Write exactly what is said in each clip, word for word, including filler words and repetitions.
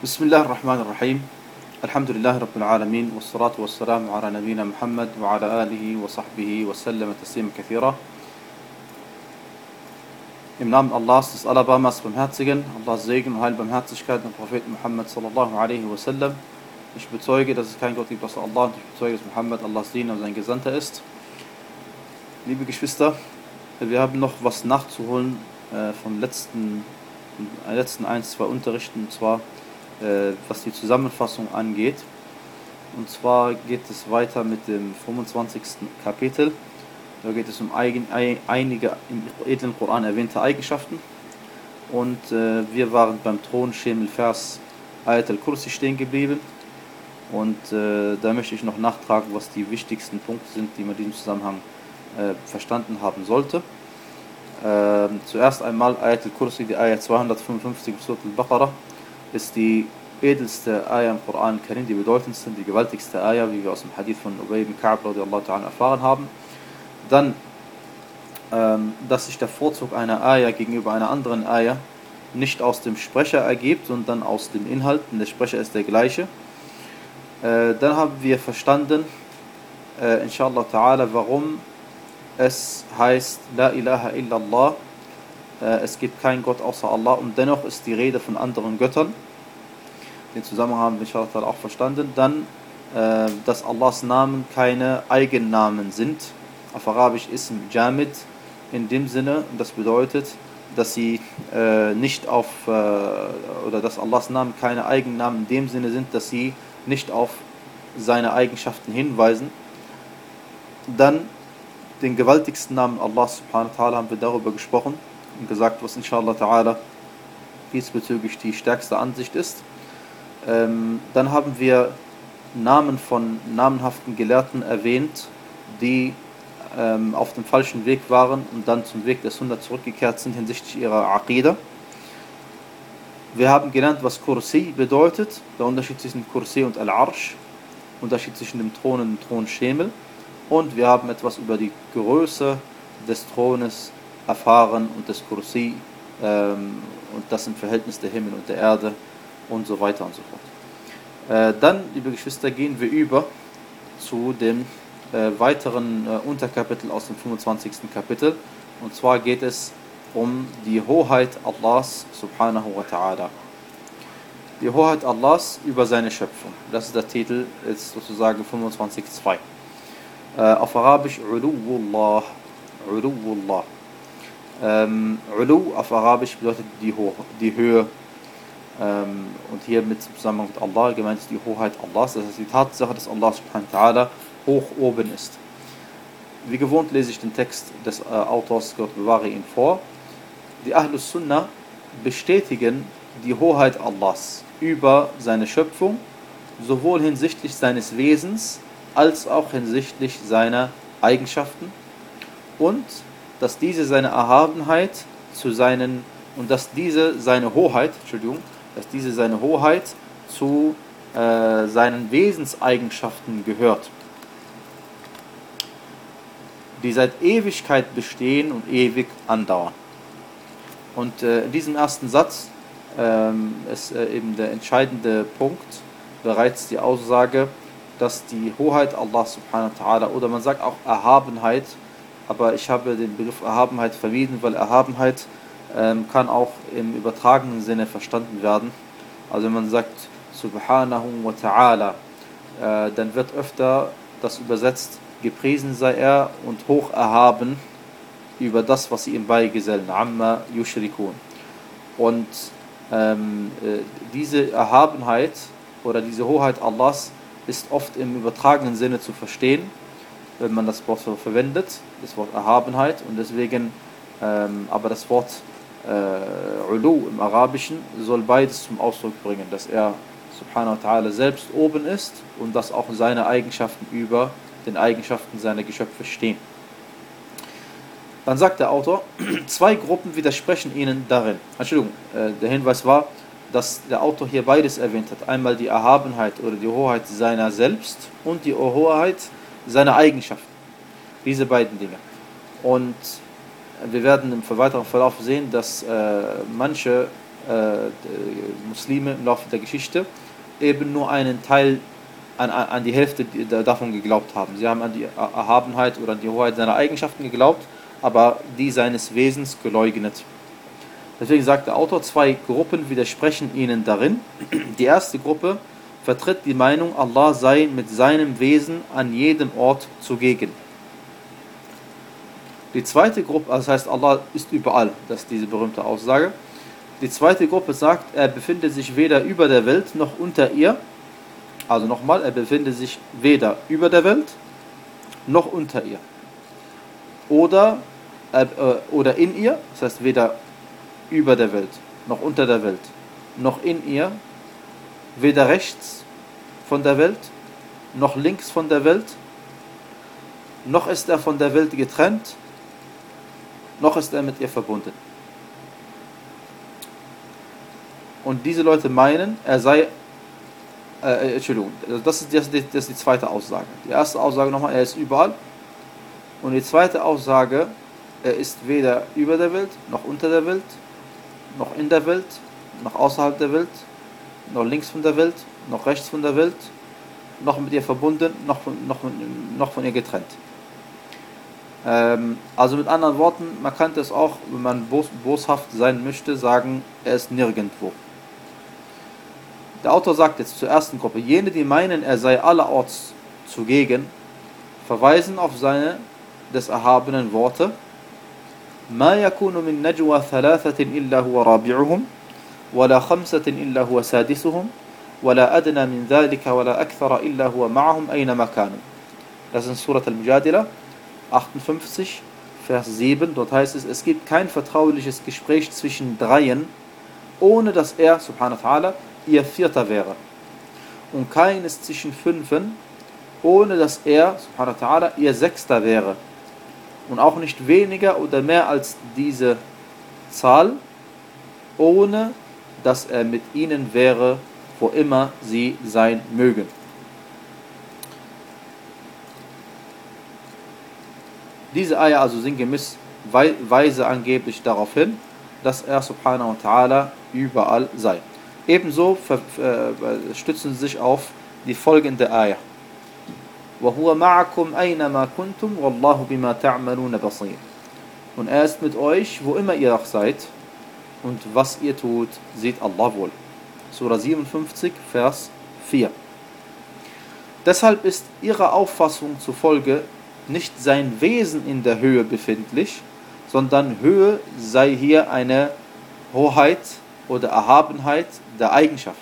بسم الله الرحمن الرحيم الحمد لله رب العالمين والصلاة والسلام على نبينا محمد وعلى آله وصحبه وسلم تسليما كثيرا. Im Namen Allahs, des Allerbarmers Barmherzigen, Allahs Segen und Heilbarmherzigkeit und Propheten Muhammad sallallahu alaihi wasallam. Ich bezeuge, dass es kein Gott gibt außer Allah, und ich bezeuge, dass Muhammad Allahs Diener und sein Gesandter ist. Liebe Geschwister, wir haben noch was nachzuholen äh, vom letzten, äh, letzten ein, zwei Unterrichten, und zwar äh, was die Zusammenfassung angeht. Und zwar geht es weiter mit dem fünfundzwanzigsten Kapitel. Da geht es um eigen, ein, einige im edlen Koran erwähnte Eigenschaften. Und äh, wir waren beim Thronschemel Vers Ayat al-Kursi stehen geblieben. Und äh, da möchte ich noch nachtragen, was die wichtigsten Punkte sind, die man in diesem Zusammenhang äh, verstanden haben sollte. Äh, zuerst einmal Ayat al-Kursi, die Ayat zweihundertfünfundfünfzig Surat al-Baqarah, ist die edelste Ayah im Koran Karim, die bedeutendste, die gewaltigste Ayah, wie wir aus dem Hadith von Ubay ibn Ka'b radiallahu ta'ala erfahren haben. Dann, ähm, dass sich der Vorzug einer Ayah gegenüber einer anderen Ayah nicht aus dem Sprecher ergibt, sondern aus dem Inhalt, und der Sprecher ist der gleiche. Äh, dann haben wir verstanden, äh, inshallah ta'ala, warum es heißt, La ilaha illallah, äh, es gibt keinen Gott außer Allah, und dennoch ist die Rede von anderen Göttern. Den Zusammenhang haben wir inshallah ta'ala auch verstanden. Dann, äh, dass Allahs Namen keine Eigennamen sind. Auf Arabisch Ism Jamid in dem Sinne, das bedeutet, dass sie äh, nicht auf, äh, oder dass Allahs Namen keine Eigennamen in dem Sinne sind, dass sie nicht auf seine Eigenschaften hinweisen. Dann den gewaltigsten Namen Allah subhanahu wa ta'ala haben wir darüber gesprochen und gesagt, was inshallah ta'ala diesbezüglich die stärkste Ansicht ist. Ähm, dann haben wir Namen von namenhaften Gelehrten erwähnt, die ähm, auf dem falschen Weg waren und dann zum Weg der Sunna zurückgekehrt sind hinsichtlich ihrer Aqida. Wir haben gelernt, was Kursi bedeutet, der Unterschied zwischen Kursi und Al-Arsh, Unterschied zwischen dem Thron und dem Thronschemel, und wir haben etwas über die Größe des Thrones erfahren und des Kursi ähm, und das im Verhältnis der Himmel und der Erde und so weiter und so fort. Äh, dann, liebe Geschwister, gehen wir über zu dem äh, weiteren äh, Unterkapitel aus dem fünfundzwanzigsten Kapitel, und zwar geht es um die Hoheit Allahs subhanahu wa ta'ala. Die Hoheit Allahs über seine Schöpfung. Das ist der Titel, ist sozusagen fünfundzwanzig Punkt zwei. Äh, auf Arabisch Uluwullah. Uluwullah. Ähm, Ulu auf Arabisch bedeutet die, Ho die Höhe. Ähm, und hier mit Zusammenhang mit Allah gemeint ist die Hoheit Allahs. Das heißt die Tatsache, dass Allah subhanahu wa ta'ala hoch oben ist. Wie gewohnt lese ich den Text des äh, Autors, Gott bewahre ihn, vor. Die Ahlus Sunnah bestätigen die Hoheit Allahs über seine Schöpfung, sowohl hinsichtlich seines Wesens als auch hinsichtlich seiner Eigenschaften, und dass diese seine Erhabenheit zu seinen und dass diese seine Hoheit, Entschuldigung, dass diese seine Hoheit zu äh, seinen Wesenseigenschaften gehört, die seit Ewigkeit bestehen und ewig andauern. Und äh, in diesem ersten Satz ähm, ist äh, eben der entscheidende Punkt bereits die Aussage, dass die Hoheit Allah subhanahu wa ta'ala, oder man sagt auch Erhabenheit, aber ich habe den Begriff Erhabenheit vermieden, weil Erhabenheit ähm, kann auch im übertragenen Sinne verstanden werden. Also wenn man sagt subhanahu wa ta'ala, äh, dann wird öfter das übersetzt, gepriesen sei er und hoch erhaben über das, was sie ihm beigesellen, amma yushrikun. Und ähm, äh, diese Erhabenheit oder diese Hoheit Allahs ist oft im übertragenen Sinne zu verstehen, wenn man das Wort so verwendet, das Wort Erhabenheit, und deswegen, ähm, aber das Wort äh, Ulu im Arabischen soll beides zum Ausdruck bringen, dass er subhanahu wa ta'ala selbst oben ist und dass auch seine Eigenschaften über den Eigenschaften seiner Geschöpfe stehen. Dann sagt der Autor, zwei Gruppen widersprechen ihnen darin. Entschuldigung, äh, der Hinweis war, dass der Autor hier beides erwähnt hat. Einmal die Erhabenheit oder die Hoheit seiner selbst und die Hoheit seiner Eigenschaften. Diese beiden Dinge. Und wir werden im weiteren Verlauf sehen, dass äh, manche äh, Muslime im Laufe der Geschichte eben nur einen Teil, an, an die Hälfte davon geglaubt haben. Sie haben an die Erhabenheit oder an die Hoheit seiner Eigenschaften geglaubt, aber die seines Wesens geleugnet. Deswegen sagt der Autor, zwei Gruppen widersprechen ihnen darin. Die erste Gruppe vertritt die Meinung, Allah sei mit seinem Wesen an jedem Ort zugegen. Die zweite Gruppe, also das heißt, Allah ist überall, das ist diese berühmte Aussage. Die zweite Gruppe sagt, er befindet sich weder über der Welt noch unter ihr. Also nochmal, er befindet sich weder über der Welt noch unter ihr. Oder, äh, oder in ihr, das heißt weder über der Welt noch unter der Welt noch in ihr, weder rechts von der Welt noch links von der Welt, noch ist er von der Welt getrennt, noch ist er mit ihr verbunden. Und diese Leute meinen, er sei, äh, Entschuldigung, das ist, das, ist, das ist die zweite Aussage. Die erste Aussage nochmal, er ist überall. Und die zweite Aussage, er ist weder über der Welt, noch unter der Welt, noch in der Welt, noch außerhalb der Welt, noch links von der Welt, noch rechts von der Welt, noch mit ihr verbunden, noch von, noch, noch von ihr getrennt. Ähm, also mit anderen Worten, man könnte es auch, wenn man bos, boshaft sein möchte, sagen, er ist nirgendwo. Der Autor sagt jetzt zur ersten Gruppe, jene, die meinen, er sei allerorts zugegen, verweisen auf seine des erhabenen Worte, ما يكون من نجوى ثلاثة إلا هو رابعهم ولا خمسة إلا هو سادسهم ولا أدنى من ذلك ولا أكثر إلا هو معهم أينما كانوا. Das ist in Surat al-Mujadila achtundfünfzig, Vers sieben. Dort heißt es, es gibt kein vertrauliches Gespräch zwischen Dreien, ohne dass er, subhanahu wa ta'ala, ihr Vierter wäre. Und keines zwischen Fünfen, ohne dass er, subhanahu wa ta'ala, ihr Sechster wäre. Und auch nicht weniger oder mehr als diese Zahl, ohne dass er mit ihnen wäre, wo immer sie sein mögen. Diese Eier also sinngemäß weise angeblich darauf hin, dass er subhanahu wa ta'ala überall sei. Ebenso äh, stützen sie sich auf die folgende Eier. وَهُوَ مَعَكُمْ أَيْنَمَا كُنْتُمْ وَاللَّهُ بِمَا تَعْمَلُونَ بَصِيرٌ. Und er ist mit euch, wo immer ihr auch seid, und was ihr tut, sieht Allah wohl. Surah siebenundfünfzig, Vers vier. Deshalb ist ihrer Auffassung zufolge nicht sein Wesen in der Höhe befindlich, sondern Höhe sei hier eine Hoheit oder Erhabenheit der Eigenschaft.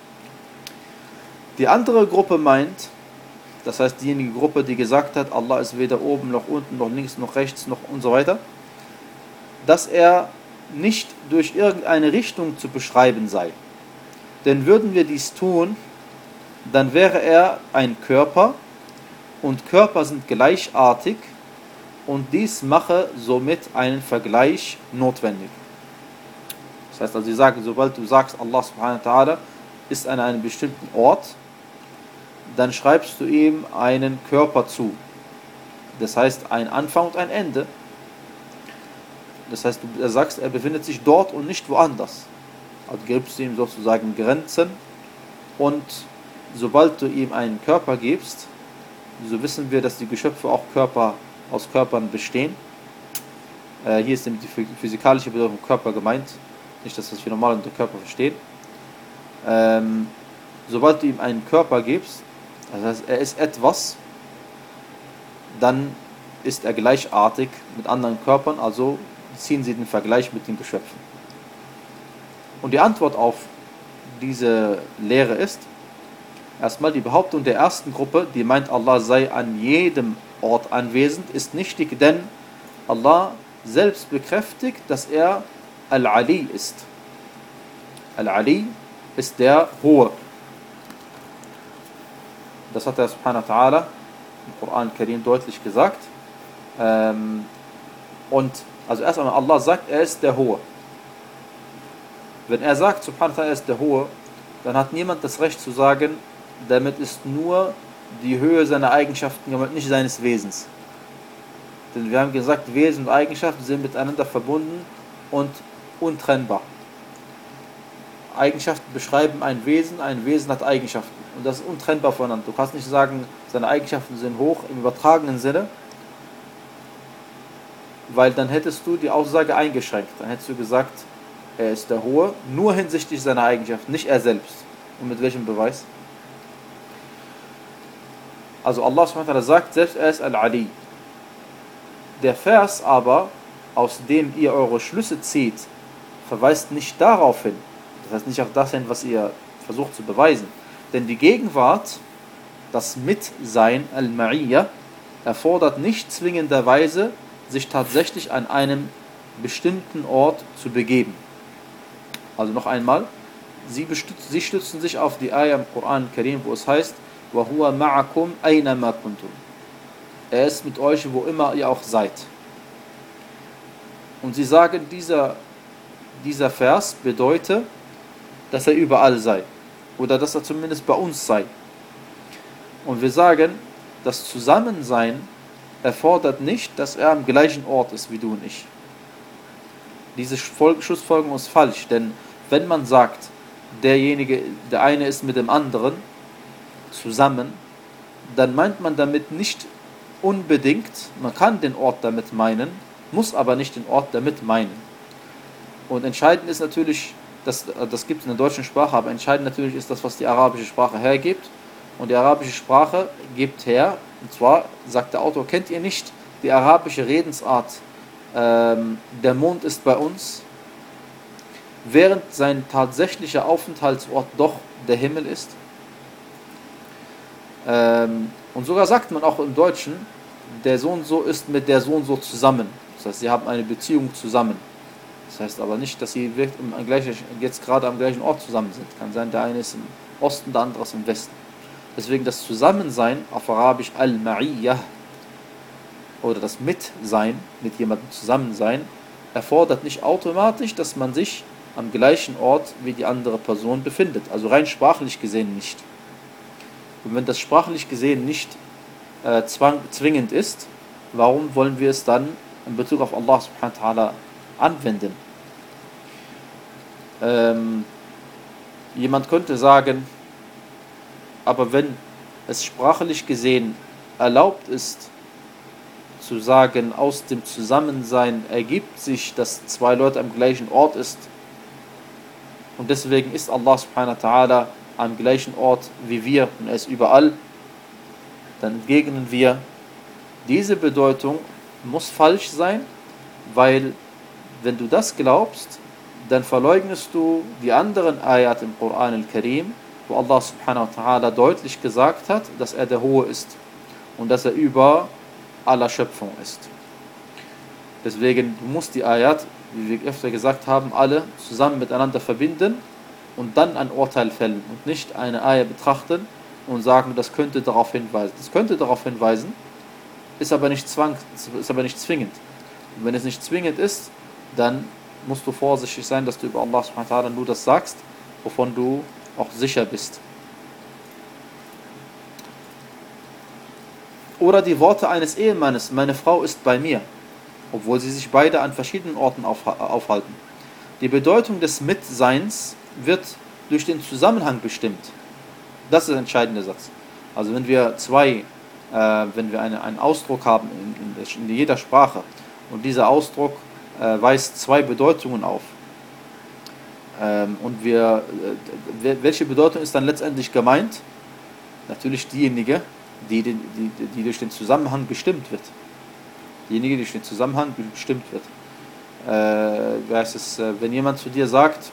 Die andere Gruppe meint, das heißt diejenige Gruppe, die gesagt hat, Allah ist weder oben noch unten, noch links, noch rechts, noch und so weiter, dass er nicht durch irgendeine Richtung zu beschreiben sei. Denn würden wir dies tun, dann wäre er ein Körper und Körper sind gleichartig und dies mache somit einen Vergleich notwendig. Das heißt also, sie sagen, sobald du sagst, Allah subhanahu wa ta'ala ist an einem bestimmten Ort, dann schreibst du ihm einen Körper zu. Das heißt, ein Anfang und ein Ende. Das heißt, du sagst, er befindet sich dort und nicht woanders. Also gibst du ihm sozusagen Grenzen und sobald du ihm einen Körper gibst, so wissen wir, dass die Geschöpfe auch Körper aus Körpern bestehen. Äh, hier ist die physikalische Bedeutung Körper gemeint, nicht das, was wir normal unter Körper verstehen. Ähm, sobald du ihm einen Körper gibst, das heißt, er ist etwas, dann ist er gleichartig mit anderen Körpern, also ziehen sie den Vergleich mit den Geschöpfen. Und die Antwort auf diese Lehre ist, erstmal die Behauptung der ersten Gruppe, die meint, Allah sei an jedem Ort anwesend, ist nichtig, denn Allah selbst bekräftigt, dass er Al-Ali ist. Al-Ali ist der Hohe. Das hat er subhanahu wa ta'ala im Koran Karim deutlich gesagt. Ähm, und also erst einmal, Allah sagt, er ist der Hohe. Wenn er sagt, subhanahu wa ta'ala, er ist der Hohe, dann hat niemand das Recht zu sagen, damit ist nur die Höhe seiner Eigenschaften gemeint, nicht seines Wesens. Denn wir haben gesagt, Wesen und Eigenschaften sind miteinander verbunden und untrennbar. Eigenschaften beschreiben ein Wesen, ein Wesen hat Eigenschaften. Und das ist untrennbar voneinander. Du kannst nicht sagen, seine Eigenschaften sind hoch im übertragenen Sinne, weil dann hättest du die Aussage eingeschränkt. Dann hättest du gesagt, er ist der Hohe, nur hinsichtlich seiner Eigenschaften, nicht er selbst. Und mit welchem Beweis? Also Allah subhanahu wa ta'ala sagt, selbst er ist Al-Ali. Der Vers aber, aus dem ihr eure Schlüsse zieht, verweist nicht darauf hin. Das heißt nicht auf das hin, was ihr versucht zu beweisen. Denn die Gegenwart, das Mitsein, Al-Ma'iyya, erfordert nicht zwingenderweise, sich tatsächlich an einem bestimmten Ort zu begeben. Also noch einmal, sie, bestützen, sie stützen sich auf die Ayah im Koran Karim, wo es heißt, وَهُوَ مَعَكُمْ أَيْنَمَا كُنْتُمْ. Er ist mit euch, wo immer ihr auch seid. Und sie sagen, dieser, dieser Vers bedeutet, dass er überall sei. Oder dass er zumindest bei uns sei. Und wir sagen, das Zusammensein erfordert nicht, dass er am gleichen Ort ist wie du und ich. Diese Schlussfolgerung ist falsch, denn wenn man sagt, derjenige, der eine ist mit dem anderen zusammen, dann meint man damit nicht unbedingt, man kann den Ort damit meinen, muss aber nicht den Ort damit meinen. Und entscheidend ist natürlich, das, das gibt es in der deutschen Sprache, aber entscheidend natürlich ist das, was die arabische Sprache hergibt. Und die arabische Sprache gibt her, und zwar sagt der Autor, kennt ihr nicht die arabische Redensart, ähm, der Mond ist bei uns, während sein tatsächlicher Aufenthaltsort doch der Himmel ist? Ähm, und sogar sagt man auch im Deutschen, der so und so ist mit der so und so zusammen. Das heißt, sie haben eine Beziehung zusammen. Das heißt aber nicht, dass sie jetzt gerade am gleichen Ort zusammen sind. Kann sein, der eine ist im Osten, der andere ist im Westen. Deswegen das Zusammensein, auf Arabisch Al-Ma'iyah, oder das Mitsein, mit jemandem zusammen sein, erfordert nicht automatisch, dass man sich am gleichen Ort wie die andere Person befindet. Also rein sprachlich gesehen nicht. Und wenn das sprachlich gesehen nicht äh, zwang, zwingend ist, warum wollen wir es dann in Bezug auf Allah subhanahu wa ta'ala anwenden? Ähm, jemand könnte sagen, aber wenn es sprachlich gesehen erlaubt ist, zu sagen, aus dem Zusammensein ergibt sich, dass zwei Leute am gleichen Ort ist, und deswegen ist Allah subhanahu wa ta'ala am gleichen Ort wie wir und er ist überall, dann entgegnen wir, diese Bedeutung muss falsch sein, weil wenn du das glaubst, dann verleugnest du die anderen Ayat im Koran al-Karim, wo Allah subhanahu wa ta'ala deutlich gesagt hat, dass er der Hohe ist und dass er über aller Schöpfung ist. Deswegen, du musst die Ayat, wie wir öfter gesagt haben, alle zusammen miteinander verbinden und dann ein Urteil fällen und nicht eine Ayat betrachten und sagen, das könnte darauf hinweisen. Das könnte darauf hinweisen, ist aber nicht zwang, ist aber nicht zwingend. Und wenn es nicht zwingend ist, dann musst du vorsichtig sein, dass du über Allah subhanahu wa ta'ala nur das sagst, wovon du auch sicher bist. Oder die Worte eines Ehemannes, meine Frau ist bei mir, obwohl sie sich beide an verschiedenen Orten aufhalten. Die Bedeutung des Mitseins wird durch den Zusammenhang bestimmt. Das ist der entscheidende Satz. Also wenn wir zwei, äh, wenn wir eine, einen Ausdruck haben in, in, in jeder Sprache und dieser Ausdruck äh, weist zwei Bedeutungen auf, ähm, und wir, äh, welche Bedeutung ist dann letztendlich gemeint? Natürlich diejenige, die, die, die, die durch den Zusammenhang bestimmt wird. Diejenige, die durch den Zusammenhang bestimmt wird. Äh, heißt es, äh, wenn jemand zu dir sagt,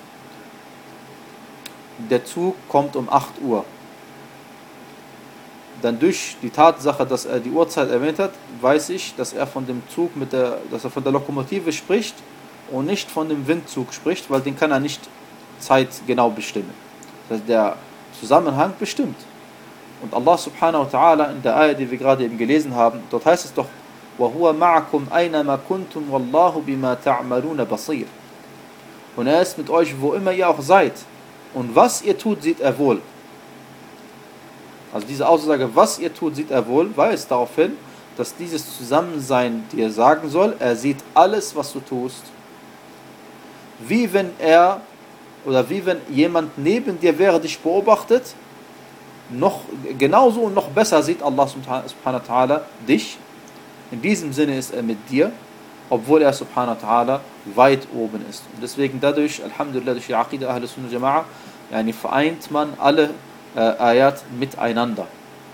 der Zug kommt um acht Uhr, dann durch die Tatsache, dass er die Uhrzeit erwähnt hat, weiß ich, dass er von dem Zug mit der, dass er von der Lokomotive spricht und nicht von dem Windzug spricht, weil den kann er nicht zeitgenau bestimmen. Das heißt, der Zusammenhang bestimmt. Und Allah subhanahu wa ta'ala in der Ayah, die wir gerade eben gelesen haben, dort heißt es doch, وَهُوَ مَعَكُمْ أَيْنَمَا كُنْتُمْ وَاللَّهُ بِمَا تَعْمَلُونَ بَصِيرٌ. Und er ist mit euch, wo immer ihr auch seid. Und was ihr tut, sieht er wohl. Also diese Aussage, was ihr tut, sieht er wohl, weist darauf hin, dass dieses Zusammensein dir sagen soll, er sieht alles, was du tust, wie wenn er oder wie wenn jemand neben dir wäre, dich beobachtet, noch genauso und noch besser sieht Allah subhanahu wa ta'ala dich. In diesem Sinne ist er mit dir, obwohl er subhanahu wa ta'ala weit oben ist. Und deswegen dadurch, Alhamdulillah, durch die Aqidah Ahl Sunnah Jama'a, yani vereint man alle äh, Ayat miteinander.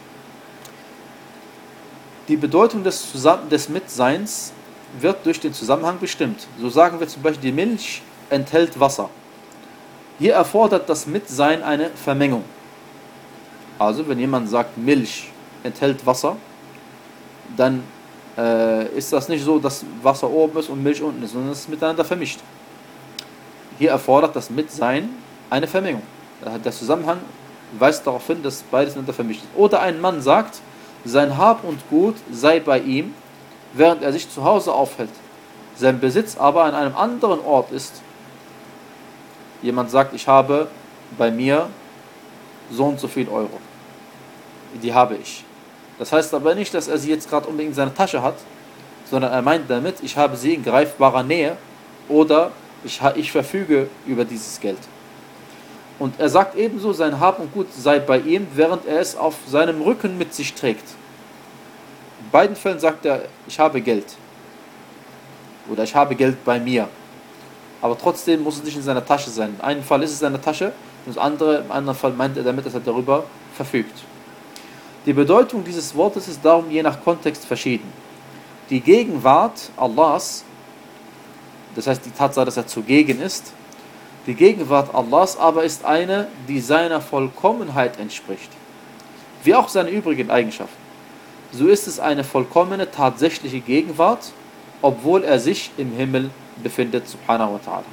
Die Bedeutung des, Zusammen des Mitseins wird durch den Zusammenhang bestimmt. So sagen wir zum Beispiel, die Milch enthält Wasser. Hier erfordert das Mitsein eine Vermengung. Also wenn jemand sagt, Milch enthält Wasser, dann äh, ist das nicht so, dass Wasser oben ist und Milch unten ist, sondern es ist miteinander vermischt. Hier erfordert das Mitsein eine Vermengung. Der Zusammenhang weist darauf hin, dass beides miteinander vermischt ist. Oder ein Mann sagt, sein Hab und Gut sei bei ihm, während er sich zu Hause aufhält, sein Besitz aber an einem anderen Ort ist. Jemand sagt, ich habe bei mir so und so viel Euro. Die habe ich. Das heißt aber nicht, dass er sie jetzt gerade unbedingt in seiner Tasche hat, sondern er meint damit, ich habe sie in greifbarer Nähe oder ich, ich verfüge über dieses Geld. Und er sagt ebenso, sein Hab und Gut sei bei ihm, während er es auf seinem Rücken mit sich trägt. In beiden Fällen sagt er, ich habe Geld. Oder ich habe Geld bei mir. Aber trotzdem muss es nicht in seiner Tasche sein. In einem Fall ist es in seiner Tasche, und das andere, im anderen Fall meint er damit, dass er darüber verfügt. Die Bedeutung dieses Wortes ist darum je nach Kontext verschieden. Die Gegenwart Allahs, das heißt die Tatsache, dass er zugegen ist, die Gegenwart Allahs aber ist eine, die seiner Vollkommenheit entspricht, wie auch seine übrigen Eigenschaften. So ist es eine vollkommene, tatsächliche Gegenwart, obwohl er sich im Himmel befindet, subhanahu wa ta'ala.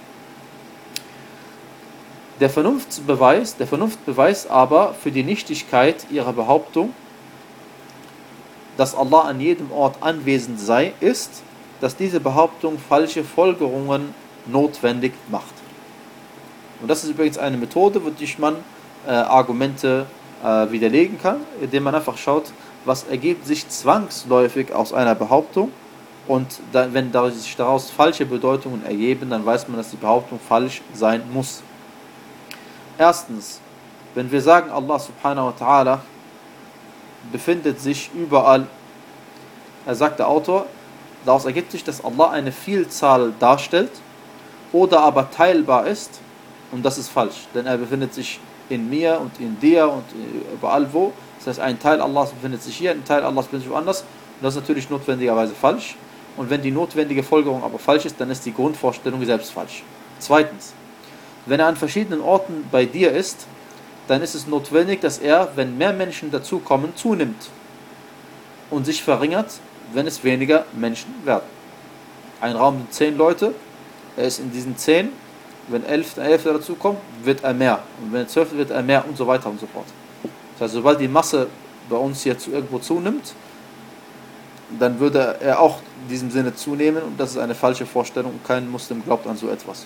Der Vernunftbeweis, der Vernunftbeweis aber für die Nichtigkeit ihrer Behauptung, dass Allah an jedem Ort anwesend sei, ist, dass diese Behauptung falsche Folgerungen notwendig macht. Und das ist übrigens eine Methode, wodurch man äh, Argumente äh, widerlegen kann, indem man einfach schaut, was ergibt sich zwangsläufig aus einer Behauptung, und dann, wenn sich daraus falsche Bedeutungen ergeben, dann weiß man, dass die Behauptung falsch sein muss. Erstens, wenn wir sagen, Allah subhanahu wa ta'ala befindet sich überall, er sagt der Autor, daraus ergibt sich, dass Allah eine Vielzahl darstellt oder aber teilbar ist, und das ist falsch, denn er befindet sich in mir und in dir und überall wo. Das heißt, ein Teil Allahs befindet sich hier, ein Teil Allahs befindet sich woanders, und das ist natürlich notwendigerweise falsch. Und wenn die notwendige Folgerung aber falsch ist, dann ist die Grundvorstellung selbst falsch. Zweitens, wenn er an verschiedenen Orten bei dir ist, dann ist es notwendig, dass er, wenn mehr Menschen dazukommen, zunimmt und sich verringert, wenn es weniger Menschen werden. Ein Raum mit zehn Leute, er ist in diesen zehn, wenn elf, der elfte dazukommt, wird er mehr. Und wenn der zwölfte wird er mehr und so weiter und so fort. Das heißt, sobald die Masse bei uns hier zu irgendwo zunimmt, dann würde er auch in diesem Sinne zunehmen, und das ist eine falsche Vorstellung und kein Muslim glaubt an so etwas.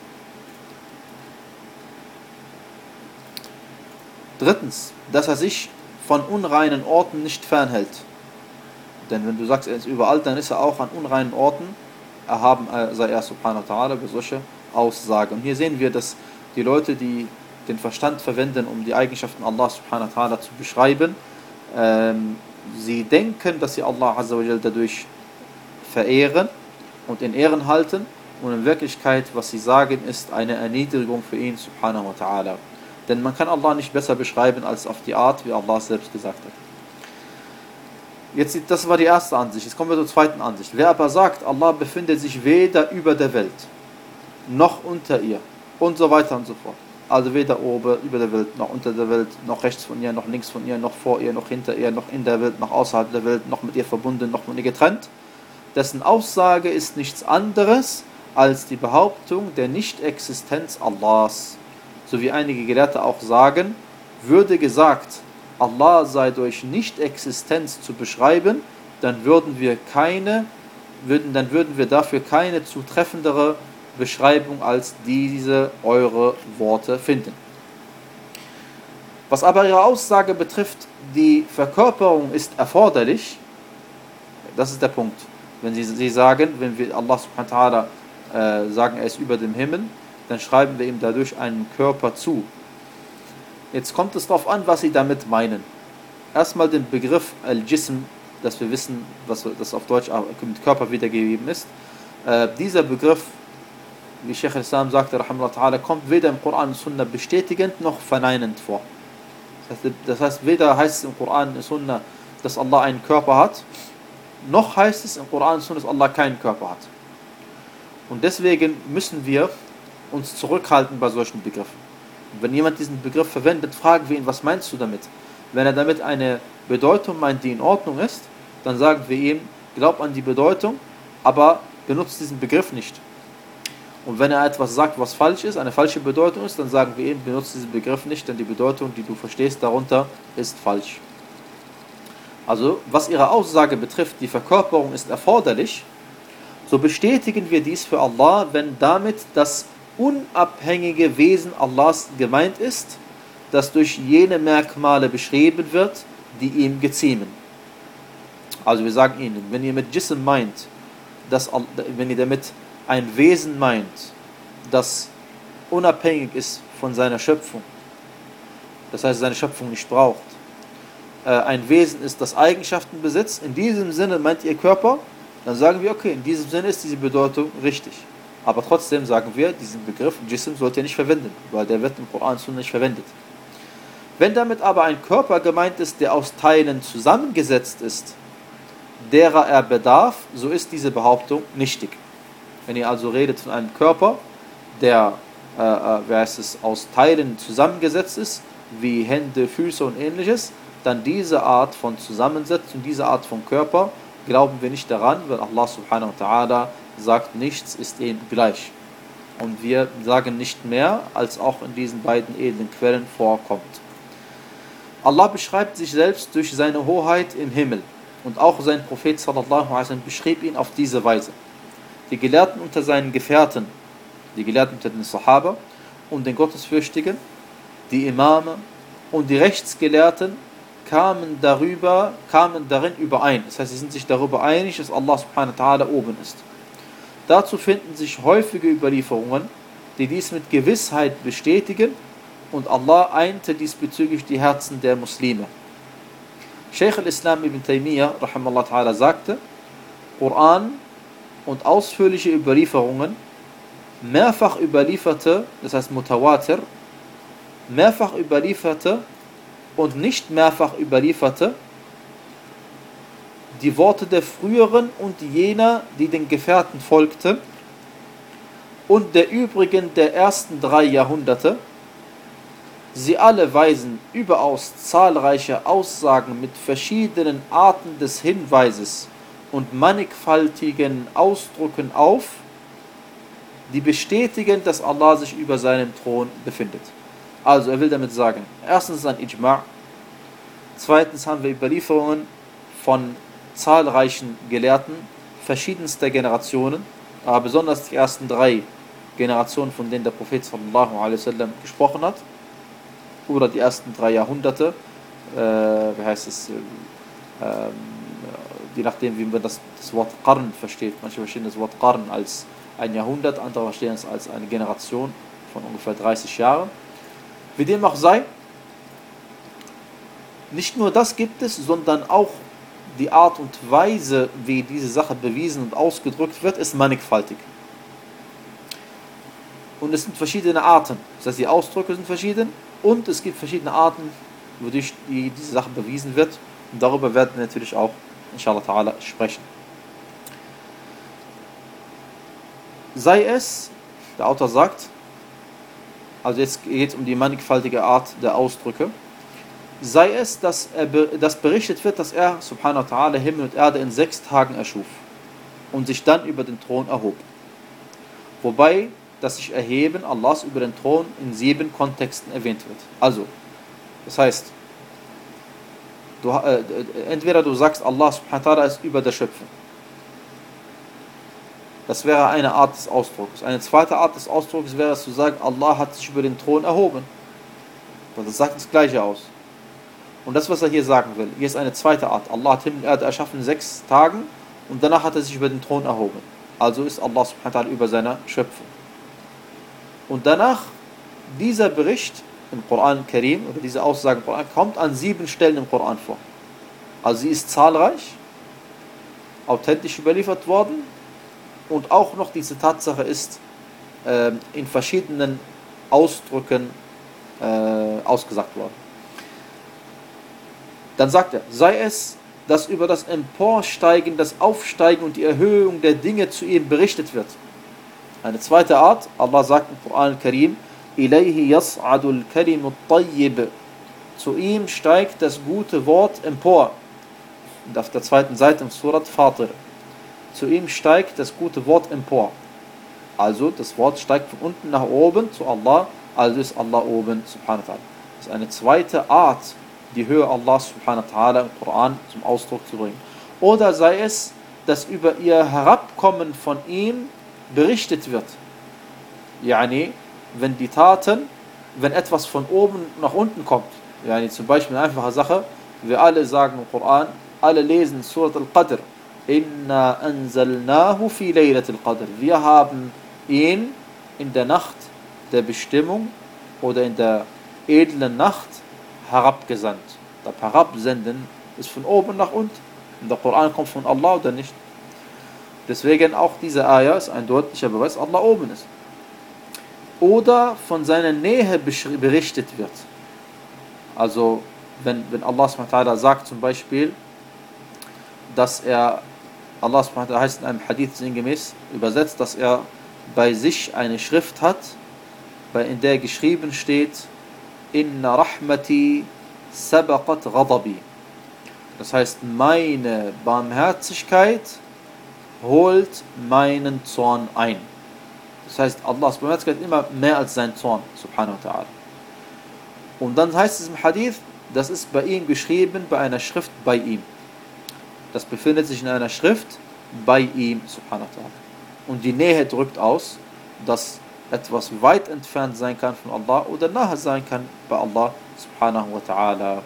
Drittens, dass er sich von unreinen Orten nicht fernhält. Denn wenn du sagst, er ist überall, dann ist er auch an unreinen Orten erhaben, sei er subhanahu wa ta'ala, für solche Aussagen. Und hier sehen wir, dass die Leute, die den Verstand verwenden, um die Eigenschaften Allah subhanahu wa ta'ala zu beschreiben, ähm, sie denken, dass sie Allah azza wa jal dadurch verehren und in Ehren halten, und in Wirklichkeit, was sie sagen, ist eine Erniedrigung für ihn subhanahu wa ta'ala. Denn man kann Allah nicht besser beschreiben als auf die Art, wie Allah selbst gesagt hat. Jetzt, das war die erste Ansicht. Jetzt kommen wir zur zweiten Ansicht. Wer aber sagt, Allah befindet sich weder über der Welt, noch unter ihr, und so weiter und so fort. Also weder oben über der Welt, noch unter der Welt, noch rechts von ihr, noch links von ihr, noch vor ihr, noch hinter ihr, noch in der Welt, noch außerhalb der Welt, noch mit ihr verbunden, noch mit ihr getrennt. Dessen Aussage ist nichts anderes als die Behauptung der Nichtexistenz Allahs. So wie einige Gelehrte auch sagen, würde gesagt, Allah sei durch Nichtexistenz zu beschreiben, dann würden wir keine, würden, dann würden wir dafür keine zutreffendere Beschreibung als diese eure Worte finden. Was aber ihre Aussage betrifft, die Verkörperung ist erforderlich, das ist der Punkt. Wenn sie, sie sagen, wenn wir Allah subhanahu wa ta'ala äh, sagen, er ist über dem Himmel, dann schreiben wir ihm dadurch einen Körper zu. Jetzt kommt es darauf an, was sie damit meinen. Erstmal den Begriff Al-Jism, dass wir wissen, was das auf Deutsch mit Körper wiedergegeben ist. Äh, dieser Begriff, wie Sheikh al-Islam sagte, rahimahullah, kommt weder im Koran und Sunna bestätigend noch verneinend vor. Das heißt, das heißt, weder heißt es im Koran und Sunna, dass Allah einen Körper hat, noch heißt es im Koran und Sunna, dass Allah keinen Körper hat. Und deswegen müssen wir uns zurückhalten bei solchen Begriffen. Und wenn jemand diesen Begriff verwendet, fragen wir ihn, was meinst du damit? Wenn er damit eine Bedeutung meint, die in Ordnung ist, dann sagen wir ihm, glaub an die Bedeutung, aber benutzt diesen Begriff nicht. Und wenn er etwas sagt, was falsch ist, eine falsche Bedeutung ist, dann sagen wir ihm, benutzt diesen Begriff nicht, denn die Bedeutung, die du verstehst darunter, ist falsch. Also, was ihre Aussage betrifft, die Verkörperung ist erforderlich, so bestätigen wir dies für Allah, wenn damit das unabhängige Wesen Allahs gemeint ist, das durch jene Merkmale beschrieben wird, die ihm geziemen. Also wir sagen ihnen, wenn ihr mit Jism meint, dass, wenn ihr damit ein Wesen meint, das unabhängig ist von seiner Schöpfung, das heißt seine Schöpfung nicht braucht, ein Wesen ist, das Eigenschaften besitzt, in diesem Sinne meint ihr Körper, dann sagen wir, okay, in diesem Sinne ist diese Bedeutung richtig. Aber trotzdem sagen wir, diesen Begriff Jism sollt ihr nicht verwenden, weil der wird im Koran und Sunna nicht verwendet. Wenn damit aber ein Körper gemeint ist, der aus Teilen zusammengesetzt ist, derer er bedarf, so ist diese Behauptung nichtig. Wenn ihr also redet von einem Körper, der äh, wie heißt es, aus Teilen zusammengesetzt ist, wie Hände, Füße und ähnliches, dann diese Art von Zusammensetzung, diese Art von Körper, glauben wir nicht daran, weil Allah subhanahu wa ta'ala sagt, nichts ist ihm gleich. Und wir sagen nicht mehr, als auch in diesen beiden edlen Quellen vorkommt. Allah beschreibt sich selbst durch seine Hoheit im Himmel. Und auch sein Prophet sallallahu alaihi wasallam beschrieb ihn auf diese Weise. Die Gelehrten unter seinen Gefährten, die Gelehrten unter den Sahaba und den Gottesfürchtigen, die Imame und die Rechtsgelehrten kamen darüber, kamen darin überein. Das heißt, sie sind sich darüber einig, dass Allah subhanahu wa ta'ala oben ist. Dazu finden sich häufige Überlieferungen, die dies mit Gewissheit bestätigen, und Allah einte diesbezüglich die Herzen der Muslime. Sheikh al-Islam ibn Taymiyyah rahimahullah ta'ala sagte, Koran und ausführliche Überlieferungen, mehrfach überlieferte, das heißt Mutawatir, mehrfach überlieferte und nicht mehrfach überlieferte, die Worte der früheren und jener, die den Gefährten folgten, und der übrigen der ersten drei Jahrhunderte, sie alle weisen überaus zahlreiche Aussagen mit verschiedenen Arten des Hinweises und mannigfaltigen Ausdrücken auf, die bestätigen, dass Allah sich über seinem Thron befindet. Also er will damit sagen, erstens ein Ijma', zweitens haben wir Überlieferungen von zahlreichen Gelehrten verschiedenster Generationen, aber besonders die ersten drei Generationen, von denen der Prophet sallallahu alaihi wasallam gesprochen hat, oder die ersten drei Jahrhunderte, äh, wie heißt es, äh, je nachdem, wie man das, das Wort Qarn versteht. Manche verstehen das Wort Qarn als ein Jahrhundert, andere verstehen es als eine Generation von ungefähr dreißig Jahren. Wie dem auch sei, nicht nur das gibt es, sondern auch die Art und Weise, wie diese Sache bewiesen und ausgedrückt wird, ist mannigfaltig. Und es sind verschiedene Arten. Das heißt, die Ausdrücke sind verschieden und es gibt verschiedene Arten, wodurch die, diese Sache bewiesen wird. Und darüber werden wir natürlich auch, inshallah ta'ala, sprechen. Sei es, der Autor sagt, also jetzt geht es um die mannigfaltige Art der Ausdrücke, sei es, dass, er, dass berichtet wird, dass er, subhanahu wa ta'ala, Himmel und Erde in sechs Tagen erschuf und sich dann über den Thron erhob. Wobei das sich Erheben Allahs über den Thron in sieben Kontexten erwähnt wird. Also, das heißt, du, äh, entweder du sagst, Allah subhanahu wa ta'ala ist über der Schöpfung. Das wäre eine Art des Ausdrucks. Eine zweite Art des Ausdrucks wäre es zu sagen, Allah hat sich über den Thron erhoben. Das sagt das Gleiche aus. Und das, was er hier sagen will, hier ist eine zweite Art. Allah hat Himmel und Erde erschaffen in sechs Tagen und danach hat er sich über den Thron erhoben. Also ist Allah subhanahu wa ta'ala über seiner Schöpfung. Und danach, dieser Bericht im Koran Karim, oder diese Aussage im Koran, kommt an sieben Stellen im Koran vor. Also sie ist zahlreich, authentisch überliefert worden und auch noch diese Tatsache ist äh, in verschiedenen Ausdrücken äh, ausgesagt worden. Dann sagt er, sei es, dass über das Emporsteigen, das Aufsteigen und die Erhöhung der Dinge zu ihm berichtet wird. Eine zweite Art, Allah sagt im Koran Karim, Ilayhi yas'adul kalimut tayyib. Zu ihm steigt das gute Wort empor. Und auf der zweiten Seite im Surat Fatir. Zu ihm steigt das gute Wort empor. Also das Wort steigt von unten nach oben zu Allah, also ist Allah oben, subhanahu wa ta'ala. Das ist eine zweite Art, die Höhe Allah subhanahu wa ta'ala im Koran zum Ausdruck zu bringen. Oder sei es, dass über ihr Herabkommen von ihm berichtet wird. Yani, wenn die Taten, wenn etwas von oben nach unten kommt, yani zum Beispiel eine einfache Sache, wir alle sagen im Koran, alle lesen Surat al-Qadr, Inna anzalnahu fi laylat al-Qadr. Wir haben ihn in der Nacht der Bestimmung oder in der edlen Nacht herabgesandt. Das Herabsenden ist von oben nach unten. Und der Koran kommt von Allah oder nicht. Deswegen auch diese Ayah ist ein deutlicher Beweis, Allah oben ist. Oder von seiner Nähe berichtet wird. Also wenn, wenn Allah subhanahu wa ta'ala sagt zum Beispiel, dass er, Allah subhanahu wa ta'ala heißt in einem Hadith sinngemäß, übersetzt, dass er bei sich eine Schrift hat, in der geschrieben steht, Inna rahmati sabaqat ghadabi. Das heißt, meine Barmherzigkeit holt meinen Zorn ein. Das heißt, Allahs Barmherzigkeit immer mehr als sein Zorn, subhanahu wa ta'ala. Und dann heißt es im Hadith, das ist bei ihm geschrieben, bei einer Schrift bei ihm. Das befindet sich in einer Schrift bei ihm, subhanahu wa ta'ala. Und die Nähe drückt aus, dass etwas weit entfernt sein kann von Allah oder nahe sein kann bei Allah, subhanahu wa ta'ala.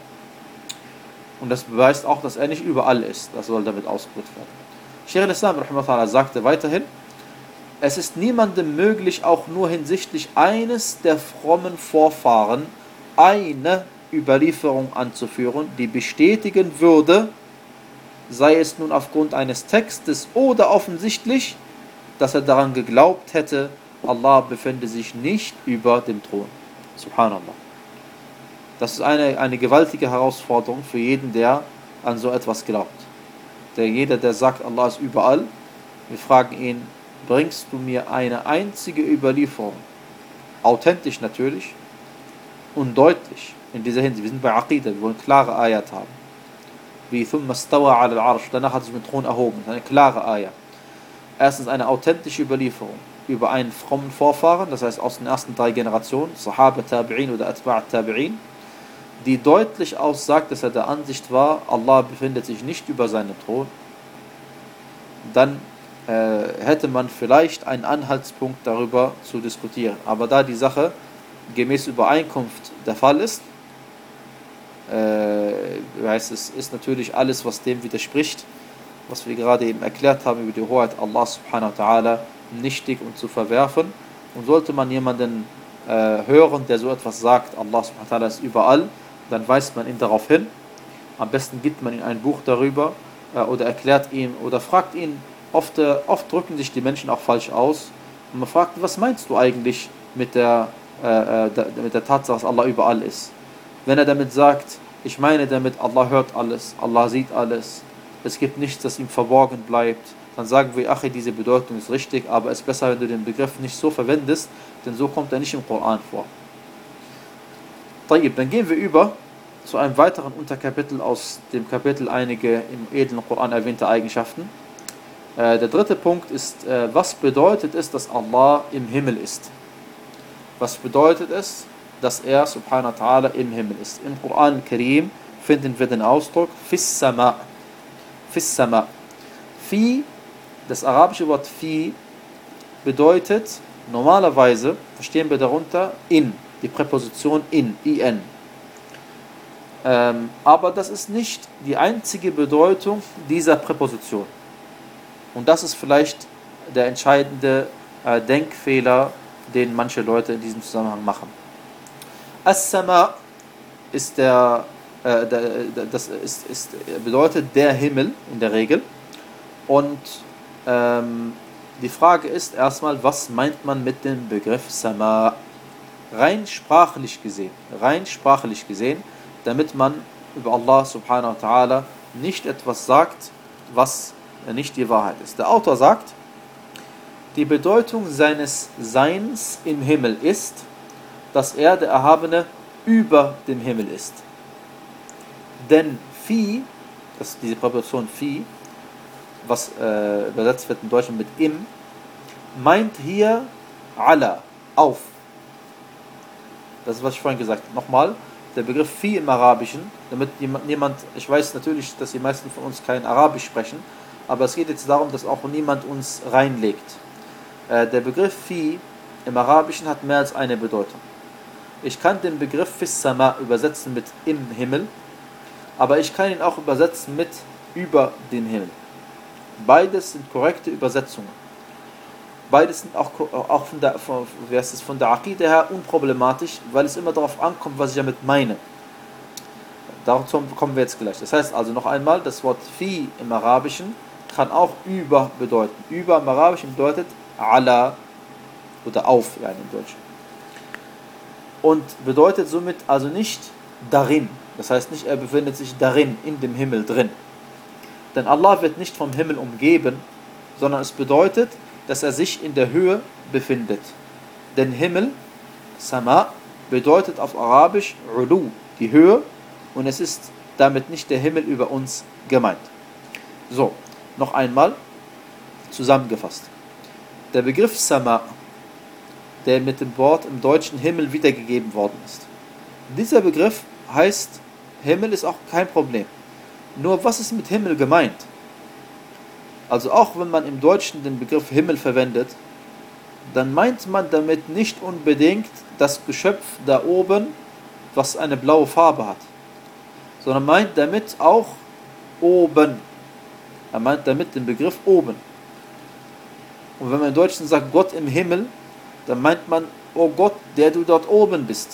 Und das beweist auch, dass er nicht überall ist. Das soll damit ausgedrückt werden. Shaykh al-Islam rahimahullah sagte weiterhin, es ist niemandem möglich, auch nur hinsichtlich eines der frommen Vorfahren eine Überlieferung anzuführen, die bestätigen würde, sei es nun aufgrund eines Textes oder offensichtlich, dass er daran geglaubt hätte, Allah befände sich nicht über dem Thron. Subhanallah. Das ist eine, eine gewaltige Herausforderung für jeden, der an so etwas glaubt. Der jeder, der sagt, Allah ist überall, wir fragen ihn, bringst du mir eine einzige Überlieferung, authentisch natürlich und deutlich in dieser Hinsicht. Wir sind bei Aqidah, wir wollen klare Ayat haben. Wie thumma stawa ala al-Arsh, danach hat sich mit Thron erhoben, eine klare Ayat. Erstens eine authentische Überlieferung über einen frommen Vorfahren, das heißt aus den ersten drei Generationen, Sahaba, Tabi'in oder Atba' Tabi'in, die deutlich aussagt, dass er der Ansicht war, Allah befindet sich nicht über seinem Thron. Dann äh, hätte man vielleicht einen Anhaltspunkt darüber zu diskutieren. Aber da die Sache gemäß Übereinkunft der Fall ist, äh, heißt es, ist natürlich alles, was dem widerspricht, was wir gerade eben erklärt haben über die Hoheit Allah subhanahu wa ta'ala, nichtig und zu verwerfen. Und sollte man jemanden äh, hören, der so etwas sagt, Allah subhanahu wa ta'ala ist überall, dann weist man ihn darauf hin. Am besten gibt man ihm ein Buch darüber äh, oder erklärt ihm oder fragt ihn. Oft, äh, oft drücken sich die Menschen auch falsch aus. Und man fragt, was meinst du eigentlich mit der, äh, äh, mit der Tatsache, dass Allah überall ist? Wenn er damit sagt, ich meine damit, Allah hört alles, Allah sieht alles, es gibt nichts, das ihm verborgen bleibt, dann sagen wir, ach, diese Bedeutung ist richtig, aber es ist besser, wenn du den Begriff nicht so verwendest, denn so kommt er nicht im Koran vor. Dann gehen wir über zu einem weiteren Unterkapitel aus dem Kapitel einige im edlen Koran erwähnte Eigenschaften. Äh, der dritte Punkt ist, äh, was bedeutet es, dass Allah im Himmel ist? Was bedeutet es, dass er subhanahu wa ta'ala im Himmel ist? Im Koran Karim finden wir den Ausdruck Fis Sama. Fis Sama. Fi, das arabische Wort Fi, bedeutet normalerweise, verstehen wir darunter, in. Die Präposition in, in. Ähm, aber das ist nicht die einzige Bedeutung dieser Präposition. Und das ist vielleicht der entscheidende äh, Denkfehler den manche Leute in diesem Zusammenhang machen. As-Sama ist der, äh, der das ist, ist, bedeutet der Himmel in der Regel. Und ähm, die Frage ist erstmal, was meint man mit dem Begriff Sama? Rein sprachlich gesehen, rein sprachlich gesehen, damit man über Allah subhanahu wa ta'ala nicht etwas sagt, was nicht die Wahrheit ist. Der Autor sagt, die Bedeutung seines Seins im Himmel ist, dass er, der Erhabene, über dem Himmel ist. Denn Fi, das ist diese Präposition Fi, was äh, übersetzt wird im Deutschen mit im, meint hier ala, auf. Das ist, was ich vorhin gesagt habe. Nochmal, der Begriff Fi im Arabischen, damit jemand, ich weiß natürlich, dass die meisten von uns kein Arabisch sprechen, aber es geht jetzt darum, dass auch niemand uns reinlegt. Äh, der Begriff Fi im Arabischen hat mehr als eine Bedeutung. Ich kann den Begriff Fis Sama übersetzen mit im Himmel, aber ich kann ihn auch übersetzen mit über den Himmel. Beides sind korrekte Übersetzungen. Beides sind auch, auch von der, von, wie heißt es, von der Aqide her unproblematisch, weil es immer darauf ankommt, was ich damit meine. Dazu kommen wir jetzt gleich. Das heißt also noch einmal, das Wort Fi im Arabischen kann auch über bedeuten. Über im Arabischen bedeutet ala oder auf, ja, im Deutschen. Und bedeutet somit also nicht darin. Das heißt nicht, er befindet sich darin, in dem Himmel drin. Denn Allah wird nicht vom Himmel umgeben, sondern es bedeutet, dass er sich in der Höhe befindet. Denn Himmel, Sama, bedeutet auf Arabisch Ulu, die Höhe, und es ist damit nicht der Himmel über uns gemeint. So, noch einmal zusammengefasst. Der Begriff Sama, der mit dem Wort im Deutschen Himmel wiedergegeben worden ist. Dieser Begriff heißt, Himmel ist auch kein Problem. Nur was ist mit Himmel gemeint? Also auch wenn man im Deutschen den Begriff Himmel verwendet, dann meint man damit nicht unbedingt das Geschöpf da oben, was eine blaue Farbe hat, sondern meint damit auch oben. Er meint damit den Begriff oben. Und wenn man im Deutschen sagt Gott im Himmel, dann meint man, oh Gott, der du dort oben bist.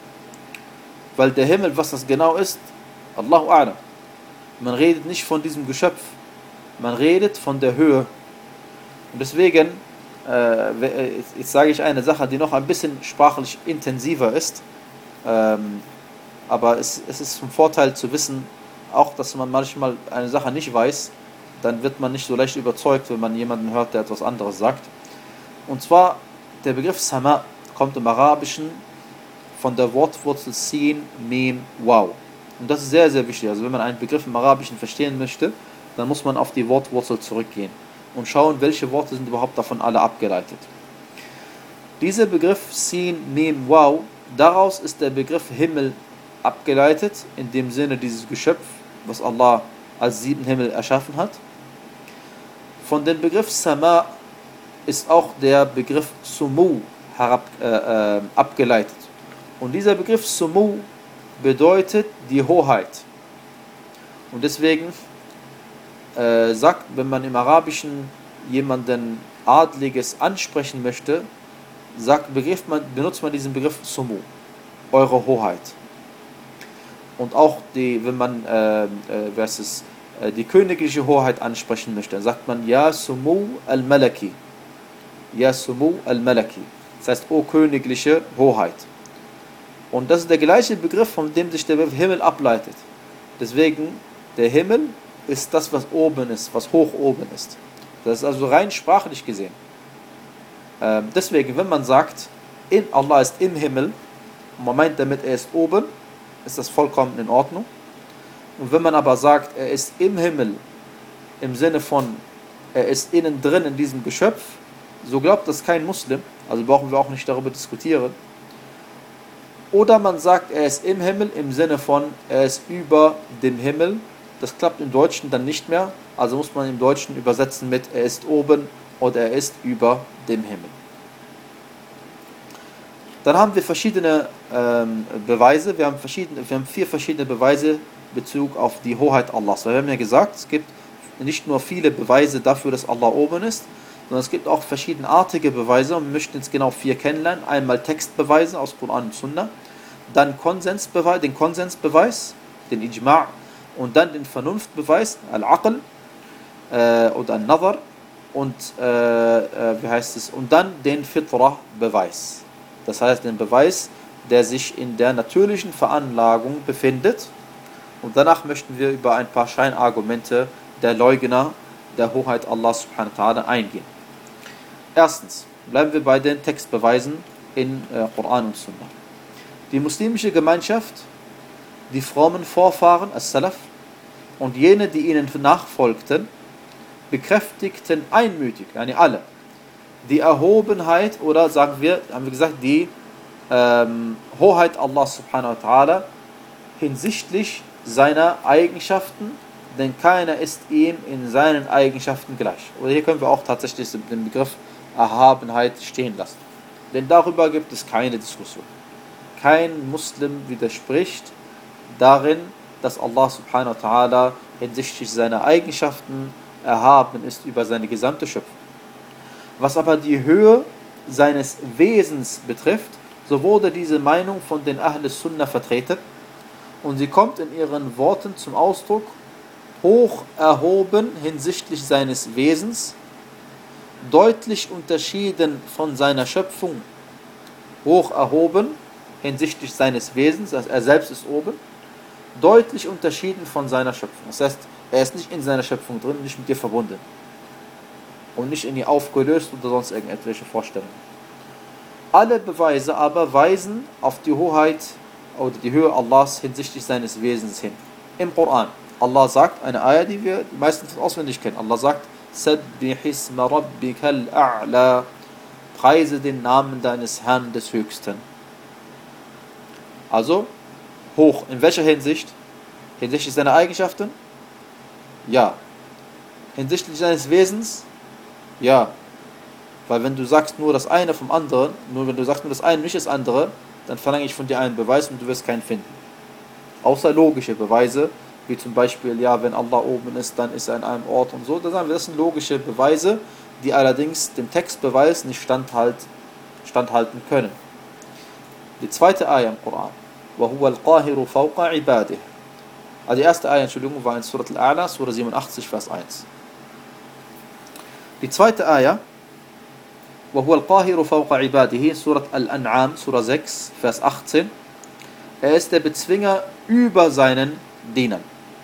Weil der Himmel, was das genau ist, Allahu A'lam. Man redet nicht von diesem Geschöpf, man redet von der Höhe. Und deswegen, äh, jetzt sage ich eine Sache, die noch ein bisschen sprachlich intensiver ist, ähm, aber es, es ist vom Vorteil zu wissen, auch dass man manchmal eine Sache nicht weiß, dann wird man nicht so leicht überzeugt, wenn man jemanden hört, der etwas anderes sagt. Und zwar, der Begriff Sama kommt im Arabischen von der Wortwurzel Sin, Mim, Waw. Und das ist sehr, sehr wichtig. Also wenn man einen Begriff im Arabischen verstehen möchte, dann muss man auf die Wortwurzel zurückgehen und schauen, welche Worte sind überhaupt davon alle abgeleitet. Dieser Begriff Sin, Mim, Waw, daraus ist der Begriff Himmel abgeleitet, in dem Sinne dieses Geschöpf, was Allah als sieben Himmel erschaffen hat. Von dem Begriff Sama ist auch der Begriff Sumu herab, äh, äh, abgeleitet. Und dieser Begriff Sumu bedeutet die Hoheit. Und deswegen äh, sagt, wenn man im Arabischen jemanden Adliges ansprechen möchte, sagt, begriff man, benutzt man diesen Begriff Sumu, eure Hoheit. Und auch die, wenn man äh, äh, was ist, äh, die königliche Hoheit ansprechen möchte, dann sagt man Ja Sumu al-Malaki. Ja Sumu al-Malaki. Das heißt, o königliche Hoheit. Und das ist der gleiche Begriff, von dem sich der Begriff Himmel ableitet. Deswegen, der Himmel ist das, was oben ist, was hoch oben ist. Das ist also rein sprachlich gesehen. Ähm, deswegen, wenn man sagt, in Allah ist im Himmel, und man meint damit, er ist oben, ist das vollkommen in Ordnung. Und wenn man aber sagt, er ist im Himmel, im Sinne von, er ist innen drin in diesem Geschöpf, so glaubt das kein Muslim, also brauchen wir auch nicht darüber diskutieren. Oder man sagt, er ist im Himmel, im Sinne von, er ist über dem Himmel. Das klappt im Deutschen dann nicht mehr, also muss man im Deutschen übersetzen mit, er ist oben oder er ist über dem Himmel. Dann haben wir verschiedene ähm, Beweise, wir haben, verschiedene, wir haben vier verschiedene Beweise in Bezug auf die Hoheit Allahs. Wir haben ja gesagt, es gibt nicht nur viele Beweise dafür, dass Allah oben ist, sondern es gibt auch verschiedenartige Beweise und wir möchten jetzt genau vier kennenlernen. Einmal Textbeweise aus Koran und Sunna, dann Konsensbeweis, den Konsensbeweis, den Ijma' und dann den Vernunftbeweis, Al-Aql äh, oder Al-Nazar und äh, äh, wie heißt es, und dann den Fitra-Beweis. Das heißt den Beweis, der sich in der natürlichen Veranlagung befindet. Und danach möchten wir über ein paar Scheinargumente der Leugner der Hoheit Allah subhanahu wa ta'ala eingehen. Erstens bleiben wir bei den Textbeweisen in äh, Koran und Sunna. Die muslimische Gemeinschaft, die frommen Vorfahren, As-Salaf, und jene, die ihnen nachfolgten, bekräftigten einmütig, yani alle, die Erhobenheit oder sagen wir, haben wir gesagt, die ähm, Hoheit Allah subhanahu wa ta'ala hinsichtlich seiner Eigenschaften, denn keiner ist ihm in seinen Eigenschaften gleich. Oder hier können wir auch tatsächlich den Begriff Erhabenheit stehen lassen. Denn darüber gibt es keine Diskussion. Kein Muslim widerspricht darin, dass Allah subhanahu wa ta'ala hinsichtlich seiner Eigenschaften erhaben ist über seine gesamte Schöpfung. Was aber die Höhe seines Wesens betrifft, so wurde diese Meinung von den Ahl Sunnah vertreten und sie kommt in ihren Worten zum Ausdruck: hoch erhoben hinsichtlich seines Wesens, deutlich unterschieden von seiner Schöpfung, hoch erhoben hinsichtlich seines Wesens, also er selbst ist oben, deutlich unterschieden von seiner Schöpfung. Das heißt, er ist nicht in seiner Schöpfung drin, nicht mit ihr verbunden und nicht in ihr aufgelöst oder sonst irgendwelche Vorstellungen. Alle Beweise aber weisen auf die Hoheit oder die Höhe Allahs hinsichtlich seines Wesens hin. Im Koran, Allah sagt, eine Ayah, die wir meistens auswendig kennen, Allah sagt, Sabbih isma rabbikal a'la, preise den Namen deines Herrn des Höchsten. Also, hoch, in welcher Hinsicht? Hinsichtlich seiner Eigenschaften? Ja. Hinsichtlich seines Wesens? Ja. Weil wenn du sagst nur das eine vom anderen, nur wenn du sagst nur das eine, nicht das andere, dann verlange ich von dir einen Beweis und du wirst keinen finden. Außer logische Beweise, wie zum Beispiel, ja, wenn Allah oben ist, dann ist er an einem Ort und so. Da sagen wir, das sind logische Beweise, die allerdings dem Textbeweis nicht standhalt, standhalten können. Die zweite Ayah im Koran. وَهُوَ الْقَاهِرُ فَوْقَ عِبَادِهِ. Also die erste Ayah, Entschuldigung, war in Surat Al-A'la, Surah siebenundachtzig, Vers eins. Die zweite Ayah, وَهُوَ الْقَاهِرُ فَوْقَ عِبَادِهِ, Surat Al-An'am, Surah sechs, Vers achtzehn. Er ist der Bezwinger über seinen Dienern.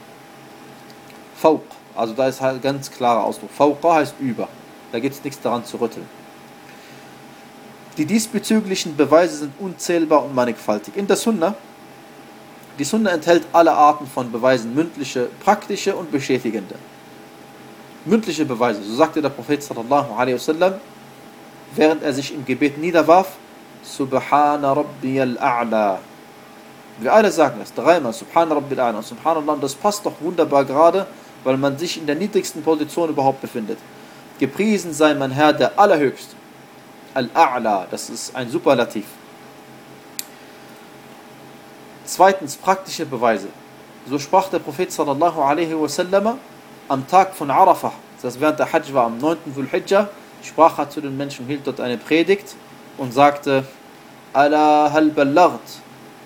Fauq, also da ist halt ganz klarer Ausdruck. Fauqa heißt über. Da gibt es nichts daran zu rütteln. Die diesbezüglichen Beweise sind unzählbar und mannigfaltig. In der Sunna, die Sunna enthält alle Arten von Beweisen, mündliche, praktische und bestätigende. Mündliche Beweise, so sagte der Prophet sallallahu alaihi wasallam, während er sich im Gebet niederwarf, Subhana Rabbiyal A'la. Wir alle sagen das dreimal, Subhana Rabbil A'la und Subhanallah, und das passt doch wunderbar gerade, weil man sich in der niedrigsten Position überhaupt befindet. Gepriesen sei mein Herr, der Allerhöchste. Al-A'la, das ist ein Superlativ. Zweitens, praktische Beweise. So sprach der Prophet sallallahu alaihi wasallam am Tag von Arafah, das während der Hajj war, am neunten Dhul Hijjah, sprach er zu den Menschen, hielt dort eine Predigt und sagte, Ala hal ballagt,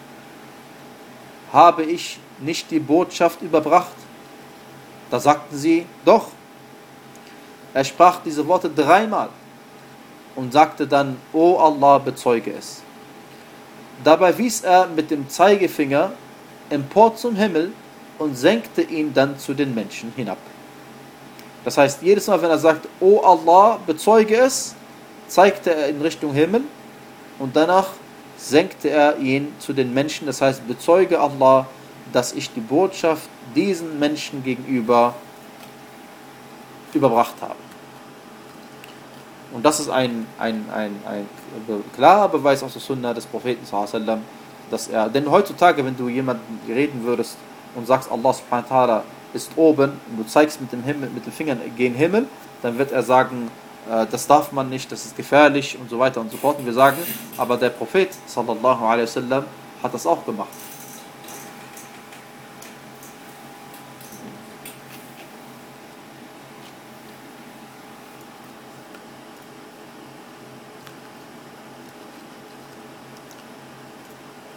habe ich nicht die Botschaft überbracht? Da sagten sie, doch. Er sprach diese Worte dreimal und sagte dann, O Allah, bezeuge es. Dabei wies er mit dem Zeigefinger empor zum Himmel und senkte ihn dann zu den Menschen hinab. Das heißt, jedes Mal, wenn er sagt, O Allah, bezeuge es, zeigte er in Richtung Himmel und danach senkte er ihn zu den Menschen. Das heißt, bezeuge Allah, dass ich die Botschaft diesen Menschen gegenüber überbracht habe. Und das ist ein, ein, ein, ein klarer Beweis aus der Sunna des Propheten sallallahu alaihi wasallam, dass er, denn heutzutage, wenn du jemanden reden würdest und sagst, Allah subhanahu wa ta'ala ist oben und du zeigst mit dem Himmel, mit den Fingern gen Himmel, dann wird er sagen, äh, das darf man nicht, das ist gefährlich und so weiter und so fort. Und wir sagen, aber der Prophet sallallahu alaihi wasallam hat das auch gemacht.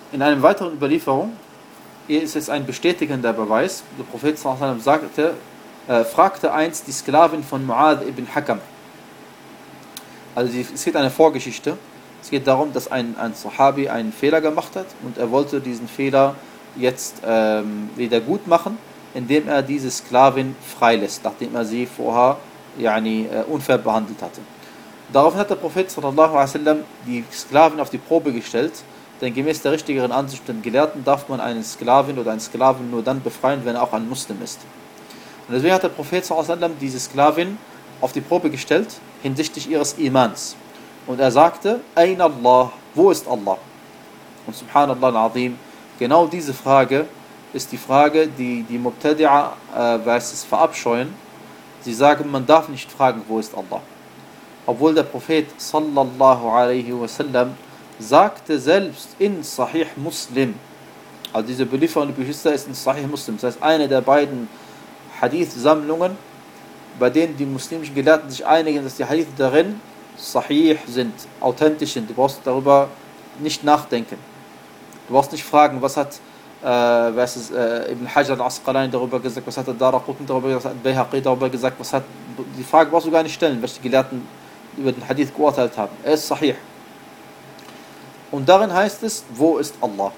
in einer weiteren Überlieferung, hier ist es ein bestätigender Beweis, der Prophet sallallahu alaihi wasallam sagte, äh, fragte einst die Sklavin von Mu'adh ibn Hakam. Also es geht eine Vorgeschichte. Es geht darum, dass ein, ein Sahabi einen Fehler gemacht hat und er wollte diesen Fehler jetzt ähm, wieder gut machen, indem er diese Sklavin freilässt, nachdem er sie vorher yani, äh, unfair behandelt hatte. Daraufhin hat der Prophet sallallahu alaihi wasallam die Sklavin auf die Probe gestellt, denn gemäß der richtigeren Ansicht der Gelehrten darf man einen Sklavin oder einen Sklaven nur dann befreien, wenn er auch ein Muslim ist. Und deswegen hat der Prophet sallallahu alaihi wasallam diese Sklavin auf die Probe gestellt hinsichtlich ihres Imans. Und er sagte, Aina Allah, wo ist Allah? Und subhanallah al-azim, genau diese Frage ist die Frage, die die Mubtadi'a äh, es verabscheuen. Sie sagen, man darf nicht fragen, wo ist Allah? Obwohl der Prophet sallallahu alaihi wasallam sagte selbst in Sahih Muslim, also diese Belieferung der Geschwister ist in Sahih Muslim, das heißt eine der beiden Hadith-Sammlungen, bei denen die muslimischen Gelehrten sich einigen, dass die Hadith darin Sahih sind, authentisch sind. Du brauchst darüber nicht nachdenken. Du brauchst nicht fragen, was hat äh, was ist, äh, Ibn Hajar al-Asqalani darüber gesagt, was hat der Daraqutni darüber gesagt, was hat Bayhaqi darüber gesagt, was hat, die Frage brauchst du gar nicht stellen, was die Gelehrten über den Hadith geurteilt haben. Er ist Sahih. Und darin heißt es, wo ist Allah?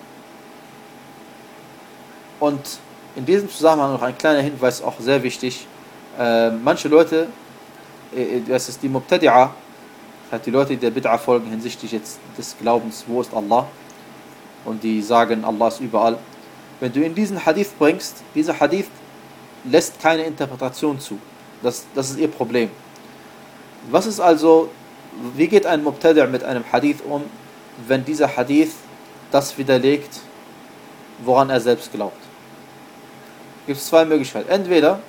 Und in diesem Zusammenhang noch ein kleiner Hinweis, auch sehr wichtig. Äh, manche Leute, äh, das ist die Mubtadi'a, hat die Leute, die der Bid'a folgen hinsichtlich jetzt des Glaubens, wo ist Allah? Und die sagen, Allah ist überall. Wenn du in diesen Hadith bringst, dieser Hadith lässt keine Interpretation zu. Das, das ist ihr Problem. Was ist also, wie geht ein Mubtadi' mit einem Hadith um, wenn dieser Hadith das widerlegt, woran er selbst glaubt? Gibt es zwei Möglichkeiten. Entweder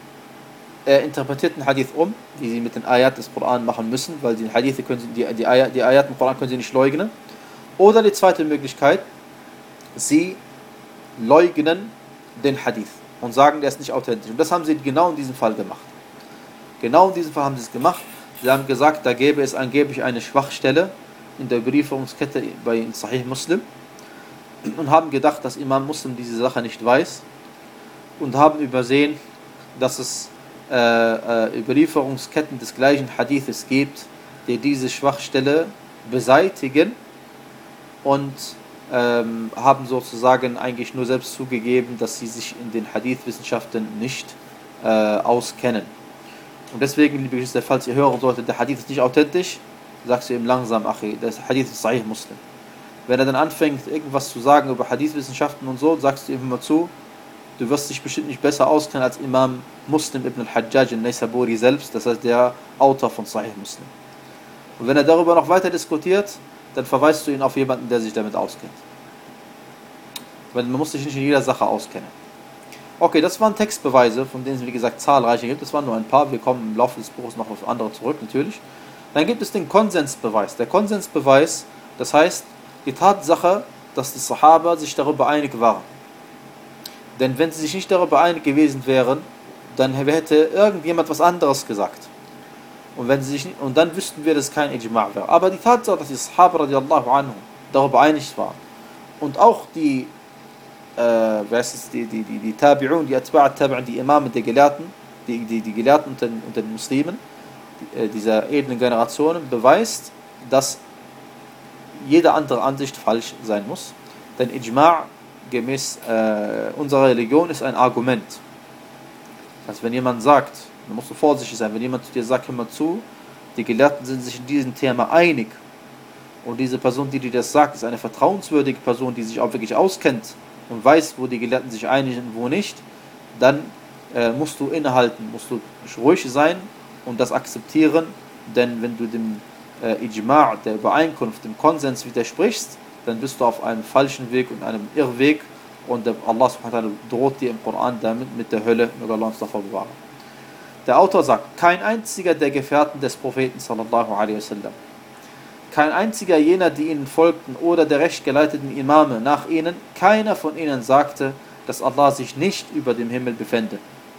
er interpretiert den Hadith um, wie sie mit den Ayat des Koran machen müssen, weil die Hadithe können sie, die, die, Ayat, die Ayat im Koran können sie nicht leugnen. Oder die zweite Möglichkeit, sie leugnen den Hadith und sagen, der ist nicht authentisch. Und das haben sie genau in diesem Fall gemacht. Genau in diesem Fall haben sie es gemacht. Sie haben gesagt, da gäbe es angeblich eine Schwachstelle in der Überlieferungskette bei Sahih Muslim und haben gedacht, dass Imam Muslim diese Sache nicht weiß und haben übersehen, dass es äh, äh, Überlieferungsketten des gleichen Hadithes gibt, die diese Schwachstelle beseitigen und ähm, haben sozusagen eigentlich nur selbst zugegeben, dass sie sich in den Hadith-Wissenschaften nicht äh, auskennen. Und deswegen, liebe Geschwister, falls ihr hören solltet, der Hadith ist nicht authentisch, sagst du ihm langsam, Achi, der Hadith ist Sahih Muslim. Wenn er dann anfängt, irgendwas zu sagen über Hadith-Wissenschaften und so, sagst du ihm immer zu, du wirst dich bestimmt nicht besser auskennen als Imam Muslim ibn al-Hajjaj al-Naysaburi selbst, das heißt der Autor von Sahih Muslim. Und wenn er darüber noch weiter diskutiert, dann verweist du ihn auf jemanden, der sich damit auskennt. Weil man muss sich nicht in jeder Sache auskennen. Okay, das waren Textbeweise, von denen es wie gesagt zahlreiche gibt. Das waren nur ein paar, wir kommen im Laufe des Buches noch auf andere zurück, natürlich. Dann gibt es den Konsensbeweis. Der Konsensbeweis, das heißt die Tatsache, dass die Sahaba sich darüber einig waren. Denn wenn sie sich nicht darüber einig gewesen wären, dann hätte irgendjemand was anderes gesagt. Und, wenn sie sich nicht, und dann wüssten wir, dass es kein Ijma' wäre. Aber die Tatsache, dass die Sahaba radiallahu anhu darüber einig waren und auch die äh, wer ist es, die, die, die, die Tabi'un, die Atba' Tabi'un, die Imame der Gelehrten, die, die, die Gelehrten unter, unter den Muslimen, die, äh, dieser edlen Generationen, beweist, dass jede andere Ansicht falsch sein muss. Denn Ijma' gemäß äh, unserer Religion ist ein Argument. Das heißt, wenn jemand sagt, dann musst du vorsichtig sein, wenn jemand zu dir sagt, hör mal zu, die Gelehrten sind sich in diesem Thema einig und diese Person, die dir das sagt, ist eine vertrauenswürdige Person, die sich auch wirklich auskennt und weiß, wo die Gelehrten sich einig sind und wo nicht, dann äh, musst du innehalten, musst du ruhig sein und das akzeptieren, denn wenn du dem äh, Ijma', der Übereinkunft, dem Konsens widersprichst, dann bist du auf einem falschen Weg und einem Irrweg und Allah subhanahu wa ta'ala droht dir im Koran damit mit der Hölle, möge Allah uns davor bewahren. Der Autor sagt, kein einziger der Gefährten des Propheten sallallahu alaihi wasallam, kein einziger jener, die ihnen folgten oder der rechtgeleiteten Imame nach ihnen, keiner von ihnen sagte, dass Allah sich nicht über dem Himmel befände.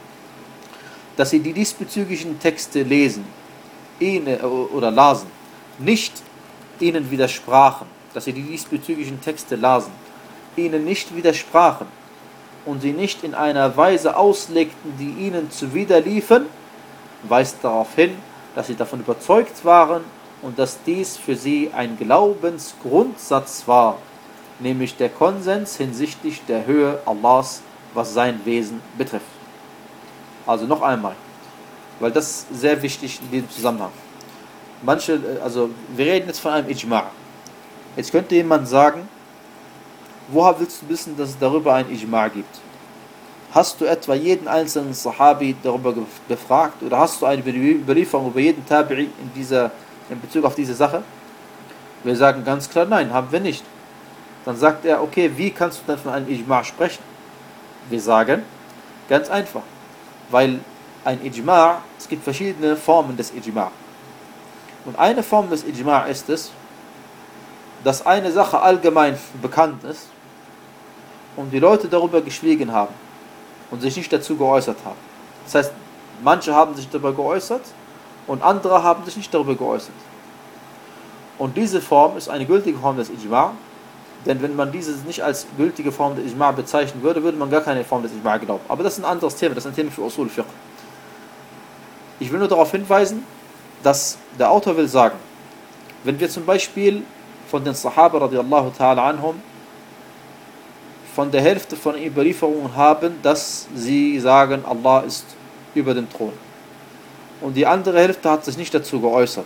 Dass sie die diesbezüglichen Texte lesen ihnen, oder lasen, nicht ihnen widersprachen, dass sie die diesbezüglichen Texte lasen ihnen nicht widersprachen und sie nicht in einer Weise auslegten, die ihnen zuwiderliefen, weist darauf hin, dass sie davon überzeugt waren und dass dies für sie ein Glaubensgrundsatz war, nämlich der Konsens hinsichtlich der Höhe Allahs, was sein Wesen betrifft. Also noch einmal, weil das ist sehr wichtig in diesem Zusammenhang. Manche, also wir reden jetzt von einem Ijma'. Jetzt könnte jemand sagen, woher willst du wissen, dass es darüber ein Ijma' gibt? Hast du etwa jeden einzelnen Sahabi darüber befragt oder hast du eine Überlieferung über jeden Tabi'i in, dieser, in Bezug auf diese Sache? Wir sagen ganz klar, nein, haben wir nicht. Dann sagt er, okay, wie kannst du dann von einem Ijma' sprechen? Wir sagen, ganz einfach, weil ein Ijma', es gibt verschiedene Formen des Ijma'. Und eine Form des Ijma' ist es, dass eine Sache allgemein bekannt ist und die Leute darüber geschwiegen haben und sich nicht dazu geäußert haben. Das heißt, manche haben sich darüber geäußert und andere haben sich nicht darüber geäußert. Und diese Form ist eine gültige Form des Ijma', denn wenn man diese nicht als gültige Form des Ijma' bezeichnen würde, würde man gar keine Form des Ijma' glauben. Aber das ist ein anderes Thema, das ist ein Thema für Usul Fiqh. Ich will nur darauf hinweisen, dass der Autor will sagen, wenn wir zum Beispiel von den Sahaba radiallahu ta'ala anhum von der Hälfte von Überlieferungen haben, dass sie sagen, Allah ist über dem Thron. Und die andere Hälfte hat sich nicht dazu geäußert.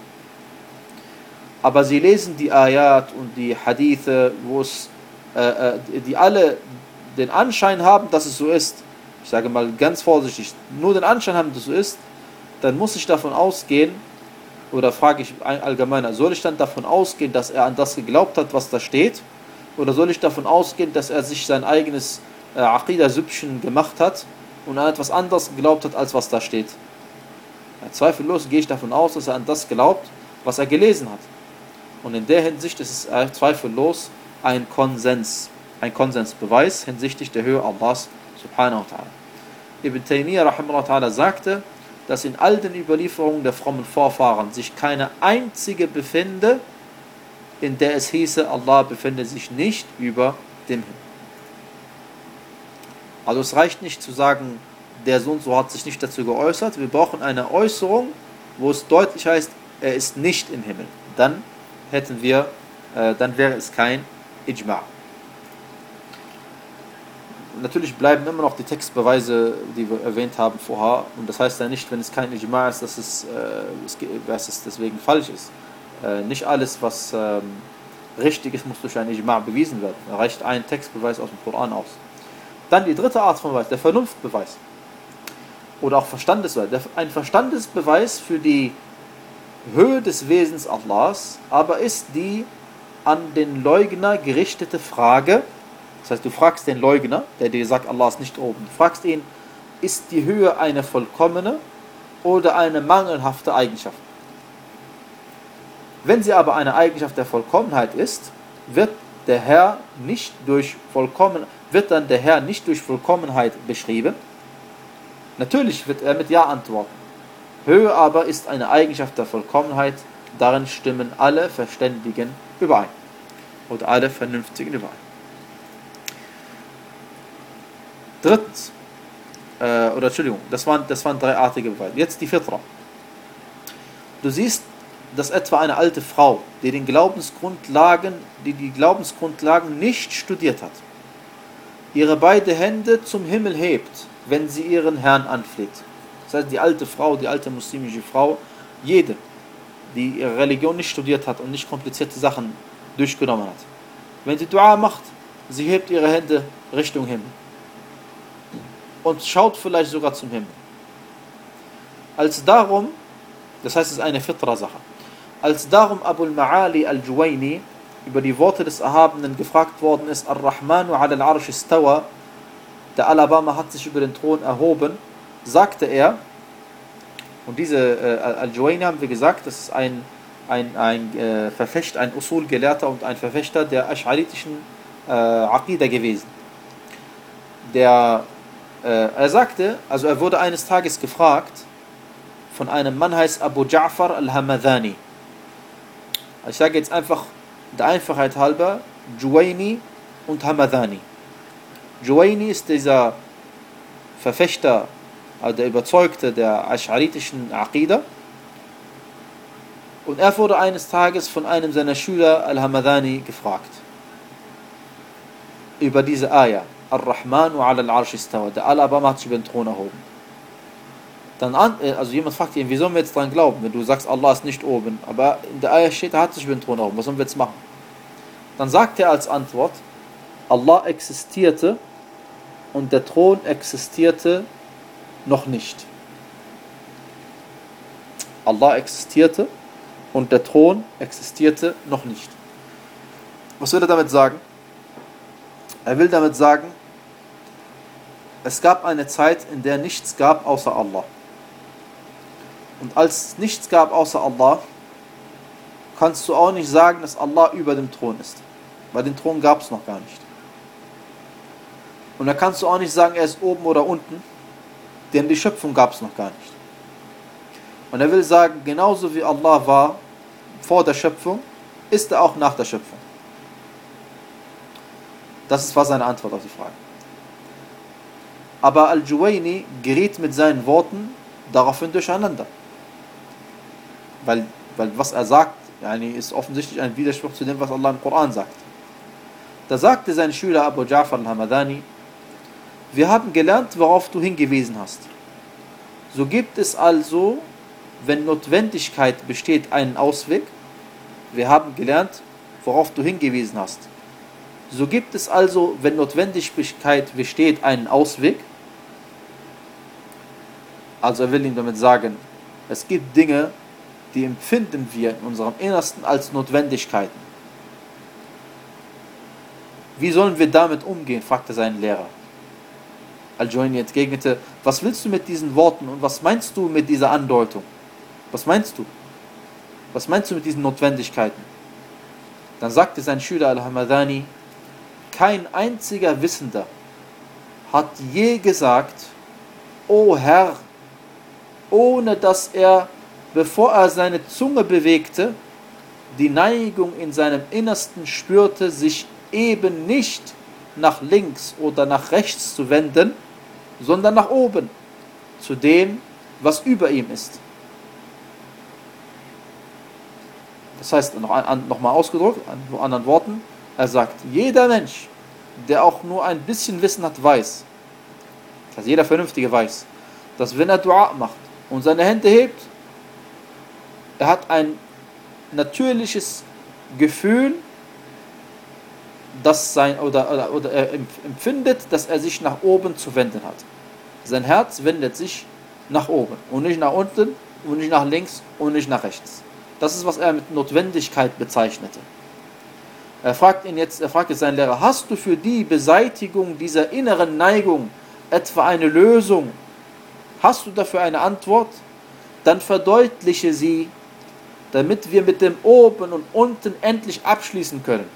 Aber sie lesen die Ayat und die Hadithe, wo es, äh, die alle den Anschein haben, dass es so ist. Ich sage mal ganz vorsichtig, nur den Anschein haben, dass es so ist, dann muss ich davon ausgehen, oder frage ich allgemeiner, soll ich dann davon ausgehen, dass er an das geglaubt hat, was da steht? Oder soll ich davon ausgehen, dass er sich sein eigenes äh, Aqidah-Süppchen gemacht hat und an etwas anderes geglaubt hat, als was da steht? Ja, zweifellos gehe ich davon aus, dass er an das glaubt, was er gelesen hat. Und in der Hinsicht ist es äh, zweifellos ein Konsens, ein Konsensbeweis hinsichtlich der Höhe Allahs subhanahu wa ta'ala. Ibn Taymiyyah rahimahullah ta'ala sagte, dass in all den Überlieferungen der frommen Vorfahren sich keine einzige befinde, in der es hieße, Allah befinde sich nicht über dem Himmel. Also es reicht nicht zu sagen, der so und so hat sich nicht dazu geäußert. Wir brauchen eine Äußerung, wo es deutlich heißt, er ist nicht im Himmel. Dann hätten wir, äh, dann wäre es kein Ijma'. Natürlich bleiben immer noch die Textbeweise, die wir erwähnt haben vorher. Und das heißt ja nicht, wenn es kein Ijma' ist, dass es, äh, es, dass es deswegen falsch ist. Äh, nicht alles, was ähm, richtig ist, muss durch ein Ijma' bewiesen werden. Da reicht ein Textbeweis aus dem Koran aus. Dann die dritte Art von Beweis, der Vernunftbeweis. Oder auch Verstandesbeweis. Der, ein Verstandesbeweis für die Höhe des Wesens Allahs, aber ist die an den Leugner gerichtete Frage. Das heißt, du fragst den Leugner, der dir sagt, Allah ist nicht oben. Du fragst ihn, ist die Höhe eine vollkommene oder eine mangelhafte Eigenschaft? Wenn sie aber eine Eigenschaft der Vollkommenheit ist, wird der Herr nicht durch vollkommen, wird dann der Herr nicht durch Vollkommenheit beschrieben. Natürlich wird er mit Ja antworten. Höhe aber ist eine Eigenschaft der Vollkommenheit, darin stimmen alle Verständigen überein. Oder alle Vernünftigen überein. Drittens, äh, oder Entschuldigung, das waren, das waren dreiartige Beweise. Jetzt die Fitra. Du siehst, dass etwa eine alte Frau, die den Glaubensgrundlagen, die die Glaubensgrundlagen nicht studiert hat, ihre beiden Hände zum Himmel hebt, wenn sie ihren Herrn anfleht. Das heißt, die alte Frau, die alte muslimische Frau, jede, die ihre Religion nicht studiert hat und nicht komplizierte Sachen durchgenommen hat, wenn sie Dua macht, sie hebt ihre Hände Richtung Himmel und schaut vielleicht sogar zum Himmel. Als darum, das heißt, es ist eine Fitra-Sache, als darum Abul Ma'ali al-Juwayni über die Worte des Erhabenen gefragt worden ist, Ar-Rahmanu ala al-Arsh istawa, der Alabama hat sich über den Thron erhoben, sagte er, und diese äh, Al-Juwayni haben wir gesagt, das ist ein, ein, ein äh, Verfechter, ein Usul-Gelehrter und ein Verfechter der asch'aritischen äh, Aqidah gewesen. Der, äh, er sagte, also er wurde eines Tages gefragt von einem Mann, heißt Abu Ja'far al-Hamadani. Ich sage jetzt einfach der Einfachheit halber, Juwayni, und Hamadani. Juwayni ist dieser Verfechter, also der Überzeugte der asch'aritischen Aqidah. Und er wurde eines Tages von einem seiner Schüler, Al-Hamadani, gefragt über diese Ayah. Ar-Rahmanu ala al-Arsh istawa. Der Al-Abama hat sich über den Thron erhoben. Dann, also jemand fragt ihn, wie sollen wir jetzt dran glauben, wenn du sagst, Allah ist nicht oben, aber in der Ayah steht, er hat sich über den Thron erhoben, was sollen wir jetzt machen? Dann sagt er als Antwort, Allah existierte und der Thron existierte noch nicht. Allah existierte und der Thron existierte noch nicht. Was will er damit sagen? Er will damit sagen, es gab eine Zeit, in der nichts gab außer Allah. Und als es nichts gab außer Allah, kannst du auch nicht sagen, dass Allah über dem Thron ist. Weil den Thron gab es noch gar nicht. Und da kannst du auch nicht sagen, er ist oben oder unten, denn die Schöpfung gab es noch gar nicht. Und er will sagen, genauso wie Allah war vor der Schöpfung, ist er auch nach der Schöpfung. Das war seine Antwort auf die Frage. Aber Al-Juwayni geriet mit seinen Worten daraufhin durcheinander. Weil, weil was er sagt, yani ist offensichtlich ein Widerspruch zu dem, was Allah im Koran sagt. Da sagte sein Schüler Abu Ja'far al-Hamadani, wir haben gelernt, worauf du hingewiesen hast. So gibt es also, wenn Notwendigkeit besteht, einen Ausweg. Wir haben gelernt, worauf du hingewiesen hast. So gibt es also, wenn Notwendigkeit besteht, einen Ausweg. Also er will ihm damit sagen, es gibt Dinge, die empfinden wir in unserem Innersten als Notwendigkeiten. Wie sollen wir damit umgehen, fragte sein Lehrer. Al-Juwayni entgegnete, was willst du mit diesen Worten und was meinst du mit dieser Andeutung? Was meinst du? Was meinst du mit diesen Notwendigkeiten? Dann sagte sein Schüler Al-Hamadani, kein einziger Wissender hat je gesagt, O Herr, ohne dass er, bevor er seine Zunge bewegte, die Neigung in seinem Innersten spürte, sich eben nicht nach links oder nach rechts zu wenden, sondern nach oben, zu dem, was über ihm ist. Das heißt, noch, noch mal ausgedrückt, in anderen Worten, er sagt, jeder Mensch, der auch nur ein bisschen Wissen hat, weiß, das heißt, jeder Vernünftige weiß, dass wenn er Dua macht und seine Hände hebt, er hat ein natürliches Gefühl, dass sein, oder, oder, oder er empfindet, dass er sich nach oben zu wenden hat. Sein Herz wendet sich nach oben und nicht nach unten und nicht nach links und nicht nach rechts. Das ist, was er mit Notwendigkeit bezeichnete. Er fragt ihn jetzt, er fragt jetzt seinen Lehrer, hast du für die Beseitigung dieser inneren Neigung etwa eine Lösung? Hast du dafür eine Antwort? Dann verdeutliche sie, damit wir mit dem Oben und Unten endlich abschließen können.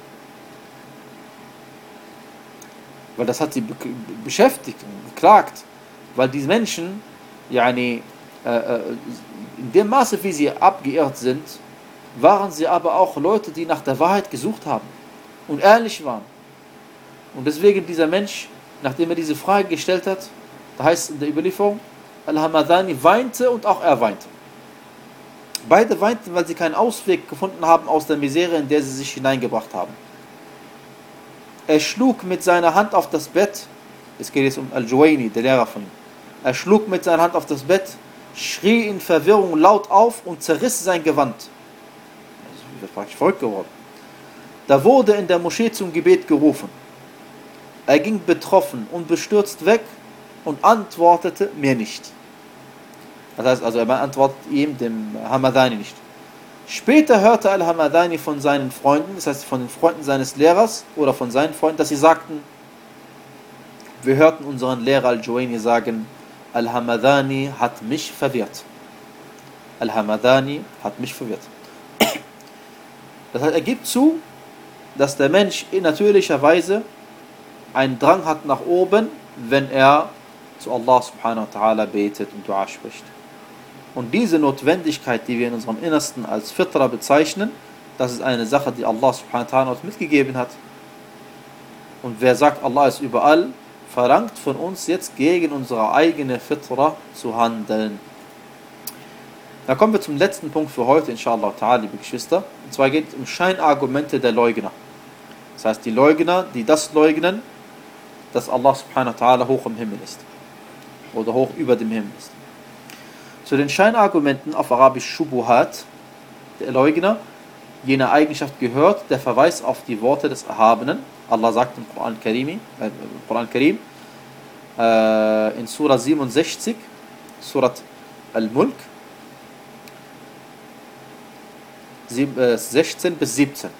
Weil das hat sie be beschäftigt und beklagt, weil diese Menschen, yani, äh, in dem Maße, wie sie abgeirrt sind, waren sie aber auch Leute, die nach der Wahrheit gesucht haben und ehrlich waren. Und deswegen dieser Mensch, nachdem er diese Frage gestellt hat, da heißt es in der Überlieferung, Al-Hamadani weinte und auch er weinte. Beide weinten, weil sie keinen Ausweg gefunden haben aus der Misere, in der sie sich hineingebracht haben. Er schlug mit seiner Hand auf das Bett, es geht jetzt um Al-Juwayni, der Lehrer von ihm, er schlug mit seiner Hand auf das Bett, schrie in Verwirrung laut auf und zerriss sein Gewand. Er ist praktisch verrückt geworden. Da wurde in der Moschee zum Gebet gerufen. Er ging betroffen und bestürzt weg und antwortete mir nicht. Das heißt also, er beantwortet ihm, dem Hamadani, nicht. Später hörte Al-Hamadani von seinen Freunden, das heißt von den Freunden seines Lehrers oder von seinen Freunden, dass sie sagten, wir hörten unseren Lehrer Al-Juwayni sagen, Al-Hamadani hat mich verwirrt. Al-Hamadani hat mich verwirrt. Das heißt, er gibt zu, dass der Mensch in natürlicher Weise einen Drang hat nach oben, wenn er zu Allah subhanahu wa ta'ala betet und Dua spricht. Und diese Notwendigkeit, die wir in unserem Innersten als Fitra bezeichnen, das ist eine Sache, die Allah subhanahu wa ta'ala uns mitgegeben hat. Und wer sagt, Allah ist überall, verlangt von uns jetzt gegen unsere eigene Fitra zu handeln. Dann kommen wir zum letzten Punkt für heute, inshallah ta'ala, liebe Geschwister. Und zwar geht es um Scheinargumente der Leugner. Das heißt, die Leugner, die das leugnen, dass Allah subhanahu wa ta'ala hoch im Himmel ist. Oder hoch über dem Himmel ist. Zu den Scheinargumenten auf Arabisch Shubuhat, der Leugner, jene Eigenschaft gehört der Verweis auf die Worte des Erhabenen. Allah sagt im Koran Karimi, äh, im Koran Karim, äh, in Surah siebenundsechzig, Surat Al-Mulk, sechzehn bis siebzehn.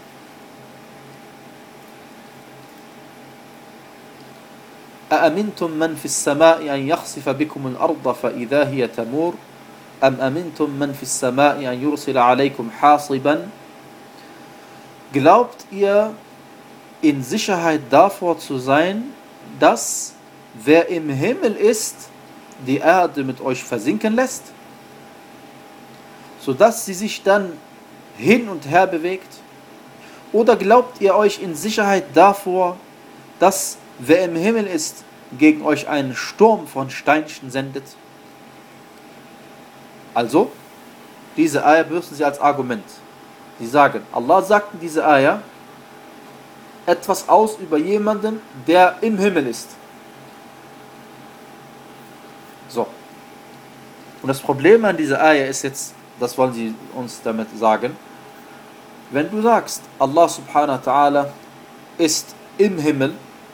أأمنتم من في السماء أن يخسف بكم الأرض فإذا هي تمور أم أمنتم من في السماء أن يرسل عليكم حاصبا. Glaubt ihr in Sicherheit davor zu sein, dass wer im Himmel ist, die Erde mit euch versinken lässt, sodass sie sich dann hin und her bewegt? Oder glaubt ihr euch in Sicherheit davor, dass wer im Himmel ist, gegen euch einen Sturm von Steinchen sendet? Also, diese Eier benutzen sie als Argument. Sie sagen, Allah sagt in dieser Eier etwas aus über jemanden, der im Himmel ist. So. Und das Problem an dieser Eier ist jetzt, das wollen sie uns damit sagen, wenn du sagst, Allah subhanahu wa ta'ala ist im Himmel,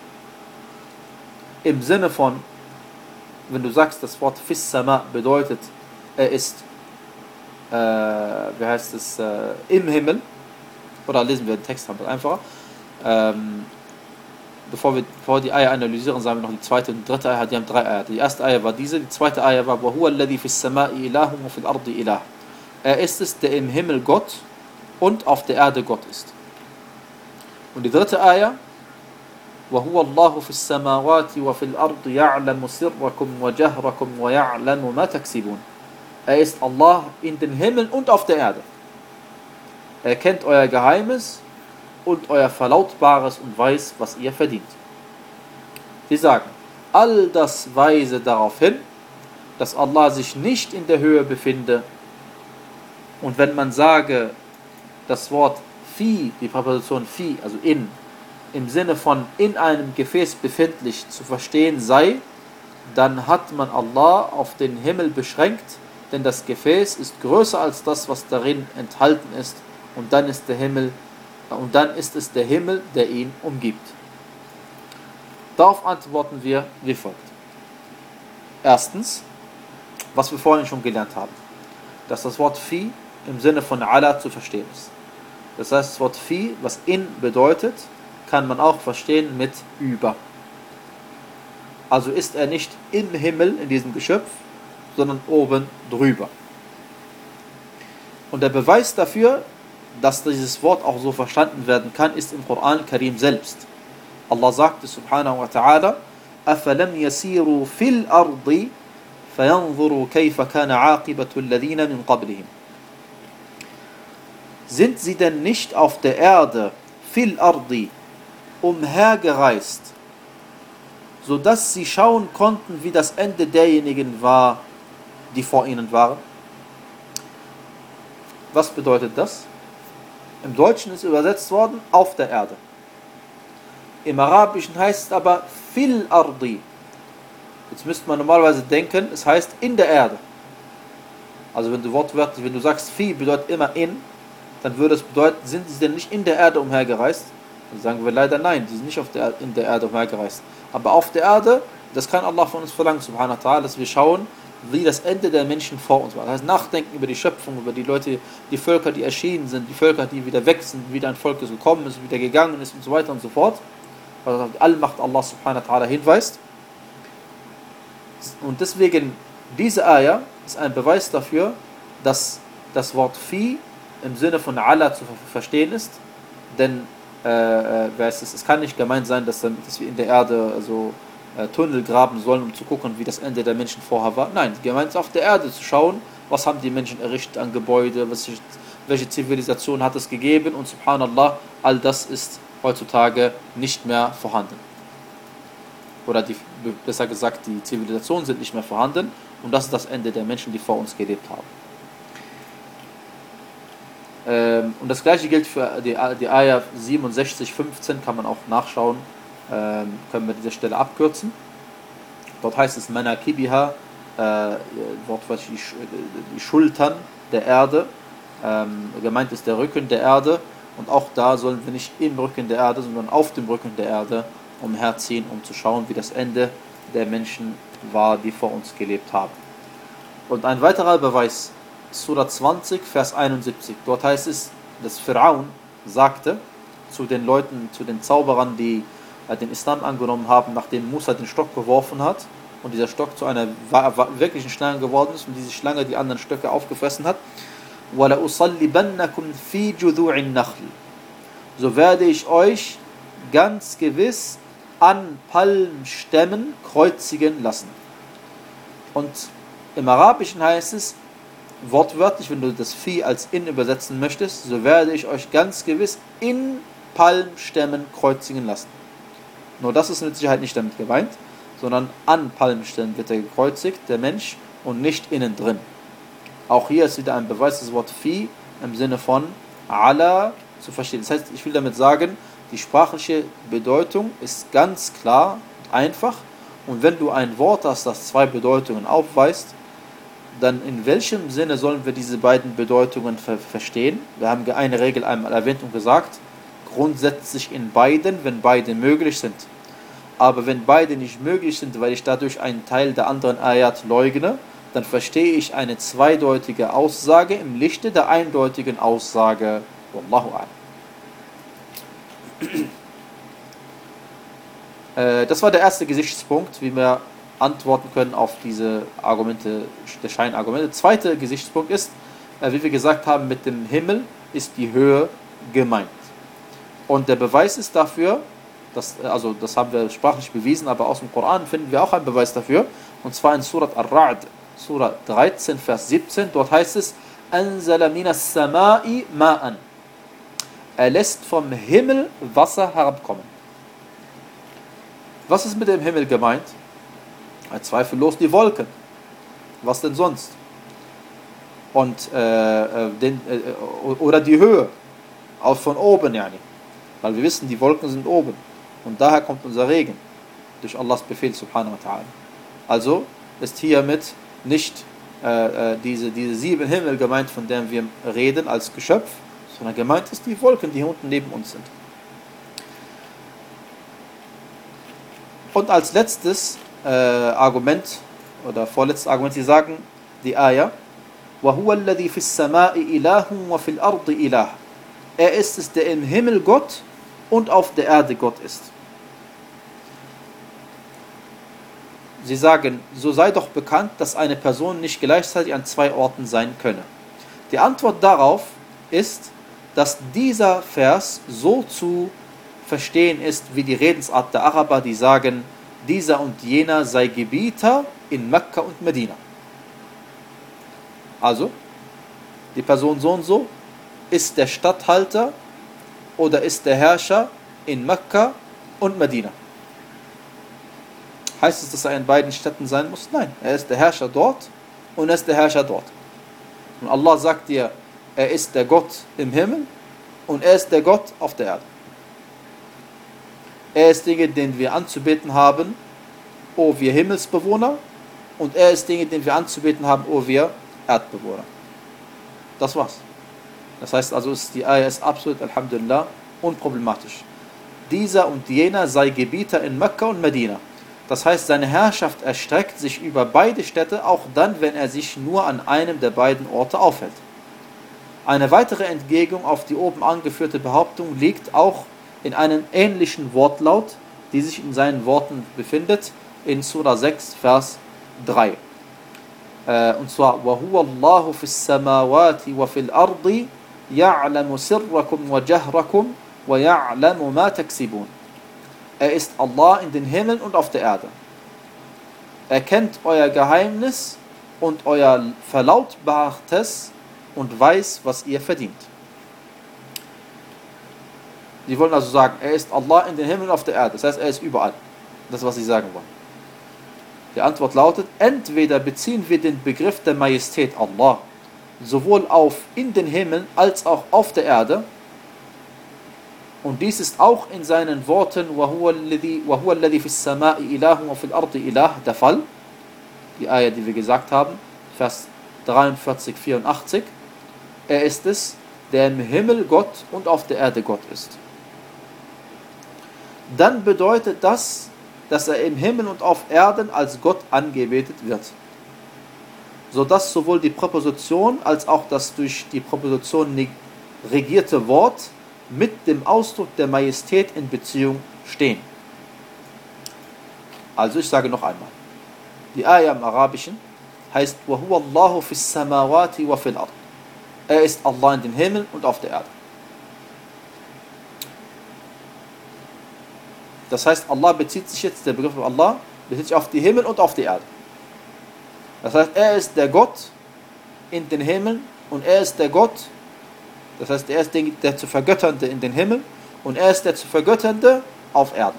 im Sinne von, wenn du sagst, das Wort Fis Sama bedeutet, er ist, äh, wie heißt es, äh, im Himmel, oder lesen wir den Text einfacher, ähm, bevor wir bevor die Eier analysieren, sagen wir noch die zweite und die dritte Eier, die haben drei Eier. Die erste Eier war diese, die zweite Eier war, وَهُوَ الَّذِي فِي السَّمَاءِ إِلَهٌ وَفِي الْأَرْضِ إِلَهٌ. Er ist es, der im Himmel Gott und auf der Erde Gott ist. Und die dritte Eier, وهو الله في السماوات وفي الأرض يعلم سركم وجهركم ويعلم ما تكسبون. Er ist Allah in den Himmel und auf der Erde. Er kennt euer Geheimes und euer Verlautbares und weiß, was ihr verdient. Sie sagen, all das weise darauf hin, dass Allah sich nicht in der Höhe befinde. Und wenn man sage, das Wort fi, die Präposition fi, also in, im Sinne von in einem Gefäß befindlich zu verstehen sei, dann hat man Allah auf den Himmel beschränkt, denn das Gefäß ist größer als das, was darin enthalten ist, und dann ist der Himmel, und dann ist es der Himmel, der ihn umgibt. Darauf antworten wir wie folgt. Erstens, was wir vorhin schon gelernt haben, dass das Wort fi im Sinne von ala zu verstehen ist. Das heißt, das Wort fi, was in bedeutet, kann man auch verstehen mit über. Also ist er nicht im Himmel, in diesem Geschöpf, sondern oben drüber. Und der Beweis dafür, dass dieses Wort auch so verstanden werden kann, ist im Koran Karim selbst. Allah sagte subhanahu wa ta'ala, أَفَلَمْ يَسِيرُوا فِي الْأَرْضِ فَيَنْظُرُوا كَيْفَ كَانَ عَاقِبَةُ الَّذِينَ مِنْ قَبْلِهِمْ. Sind sie denn nicht auf der Erde, fil ardi, umhergereist, sodass sie schauen konnten, wie das Ende derjenigen war, die vor ihnen waren? Was bedeutet das? Im Deutschen ist übersetzt worden, auf der Erde. Im Arabischen heißt es aber fil ardi. Jetzt müsste man normalerweise denken, es heißt in der Erde. Also wenn du wortwörtlich, wenn du sagst fi bedeutet immer in, dann würde es bedeuten, sind sie denn nicht in der Erde umhergereist? Dann sagen wir leider nein, die sind nicht auf der, in der Erde umhergereist. Aber auf der Erde, das kann Allah von uns verlangen, subhanahu wa ta'ala, dass wir schauen, wie das Ende der Menschen vor uns war. Das heißt, nachdenken über die Schöpfung, über die Leute, die Völker, die erschienen sind, die Völker, die wieder weg sind, wieder ein Volk, das gekommen ist, wieder gegangen ist und so weiter und so fort. Weil auf die Allmacht Allah subhanahu wa ta'ala hinweist. Und deswegen, diese Ayah ist ein Beweis dafür, dass das Wort fi im Sinne von Allah zu verstehen ist, denn äh, es, es kann nicht gemeint sein, dass, dass wir in der Erde also, äh, Tunnel graben sollen, um zu gucken, wie das Ende der Menschen vorher war. Nein, gemeint ist auf der Erde zu schauen, was haben die Menschen errichtet an Gebäude, was, welche Zivilisation hat es gegeben, und subhanallah, all das ist heutzutage nicht mehr vorhanden. Oder die, besser gesagt, die Zivilisationen sind nicht mehr vorhanden und das ist das Ende der Menschen, die vor uns gelebt haben. Ähm, und das gleiche gilt für die, die Ayah siebenundsechzig, fünfzehn, kann man auch nachschauen, ähm, können wir diese Stelle abkürzen. Dort heißt es Manakibiha, äh, wortwörtlich die, die Schultern der Erde, ähm, gemeint ist der Rücken der Erde und auch da sollen wir nicht im Rücken der Erde, sondern auf dem Rücken der Erde umherziehen, um zu schauen, wie das Ende der Menschen war, die vor uns gelebt haben. Und ein weiterer Beweis, Surah zwanzig, Vers einundsiebzig. Dort heißt es, dass Pharaon sagte zu den Leuten, zu den Zauberern, die äh, den Islam angenommen haben, nachdem Musa den Stock geworfen hat und dieser Stock zu einer wirklichen Schlange geworden ist und diese Schlange die anderen Stöcke aufgefressen hat, وَلَا أُصَلِّبَنَّكُمْ فِي جُذُوعِ النَّخْلِ, so werde ich euch ganz gewiss an Palmstämmen kreuzigen lassen. Und im Arabischen heißt es, wortwörtlich, wenn du das Vieh als in übersetzen möchtest, so werde ich euch ganz gewiss in Palmstämmen kreuzigen lassen. Nur das ist mit Sicherheit nicht damit gemeint, sondern an Palmstämmen wird er gekreuzigt, der Mensch, und nicht innen drin. Auch hier ist wieder ein Beweis, das Wort Vieh im Sinne von ala zu verstehen. Das heißt, ich will damit sagen, die sprachliche Bedeutung ist ganz klar, einfach, und wenn du ein Wort hast, das zwei Bedeutungen aufweist, dann in welchem Sinne sollen wir diese beiden Bedeutungen ver- verstehen? Wir haben eine Regel einmal erwähnt und gesagt, grundsätzlich in beiden, wenn beide möglich sind. Aber wenn beide nicht möglich sind, weil ich dadurch einen Teil der anderen Ayat leugne, dann verstehe ich eine zweideutige Aussage im Lichte der eindeutigen Aussage. Wallahu a'lam. äh, das war der erste Gesichtspunkt, wie wir antworten können auf diese Argumente, der Scheinargumente. Der zweite Gesichtspunkt ist, äh, wie wir gesagt haben, mit dem Himmel ist die Höhe gemeint. Und der Beweis ist dafür, dass, also das haben wir sprachlich bewiesen, aber aus dem Koran finden wir auch einen Beweis dafür, und zwar in Surat Ar-Ra'd, Surah dreizehn, Vers siebzehn, dort heißt es, أَنزَلَ مِنَ السَّمَاءِ مَاءً, er lässt vom Himmel Wasser herabkommen. Was ist mit dem Himmel gemeint? Zweifellos die Wolken. Was denn sonst? Und äh, den, äh, oder die Höhe, auch von oben, yani. Weil wir wissen, die Wolken sind oben und daher kommt unser Regen durch Allahs Befehl subhanahu wa ta'ala. Also ist hiermit nicht äh, äh, diese, diese sieben Himmel gemeint, von denen wir reden als Geschöpf, sondern gemeint ist die Wolken, die hier unten neben uns sind. Und als letztes äh, Argument oder vorletztes Argument, sie sagen die Ayah, وَهُوَ الَّذِي فِي السَّمَاءِ إِلَهٌ وَفِي الْأَرْضِ إِلَهٌ, er ist es, der im Himmel Gott und auf der Erde Gott ist. Sie sagen, so sei doch bekannt, dass eine Person nicht gleichzeitig an zwei Orten sein könne. Die Antwort darauf ist, dass dieser Vers so zu verstehen ist, wie die Redensart der Araber, die sagen, dieser und jener sei Gebieter in Mekka und Medina. Also, die Person so und so ist der Statthalter oder ist der Herrscher in Mekka und Medina. Heißt es, dass er in beiden Städten sein muss? Nein, er ist der Herrscher dort und er ist der Herrscher dort. Und Allah sagt dir, er ist der Gott im Himmel und er ist der Gott auf der Erde. Er ist Dinge, den wir anzubeten haben, o wir Himmelsbewohner, und er ist Dinge, den wir anzubeten haben, o wir Erdbewohner. Das war's. Das heißt also, ist die Ayah ist absolut, Alhamdulillah, unproblematisch. Dieser und jener sei Gebieter in Mekka und Medina. Das heißt, seine Herrschaft erstreckt sich über beide Städte, auch dann, wenn er sich nur an einem der beiden Orte aufhält. Eine weitere Entgegnung auf die oben angeführte Behauptung liegt auch in einem ähnlichen Wortlaut, die sich in seinen Worten befindet, in Surah sechs, Vers drei. Äh, und zwar, وَهُوَ اللَّهُ فِي السَّمَاوَاتِ وَفِي الْأَرْضِ يَعْلَمُ سِرَّكُمْ وَجَهْرَكُمْ وَيَعْلَمُ مَا تَكْسِبُونَ. Er ist Allah in den Himmeln und auf der Erde. Er kennt euer Geheimnis und euer Verlautbartes und weiß, was ihr verdient. Sie wollen also sagen, er ist Allah in den Himmel und auf der Erde. Das heißt, er ist überall. Das ist, was sie sagen wollen. Die Antwort lautet, entweder beziehen wir den Begriff der Majestät Allah sowohl auf in den Himmel als auch auf der Erde. Und dies ist auch in seinen Worten وَهُوَ الَّذِي فِي السَّمَاءِ إِلَهٌ وَفِي الْأَرْضِ إِلَهٌ der Fall. Die Ayah, die wir gesagt haben, Vers dreiundvierzig, vierundachtzig. Er ist es, der im Himmel Gott und auf der Erde Gott ist. Dann bedeutet das, dass er im Himmel und auf Erden als Gott angebetet wird. Sodass sowohl die Präposition als auch das durch die Präposition regierte Wort mit dem Ausdruck der Majestät in Beziehung stehen. Also ich sage noch einmal. Die Ayah im Arabischen heißt وَهُوَ اللَّهُ فِي السَّمَاوَاتِ وَفِي الْأَرْضِ. Er ist Allah in den Himmel und auf der Erde. Das heißt, Allah bezieht sich jetzt, der Begriff von Allah, bezieht sich auf die Himmel und auf die Erde. Das heißt, er ist der Gott in den Himmel und er ist der Gott, das heißt, er ist der, der zu Vergötternde in den Himmel und er ist der zu Vergötternde auf Erden.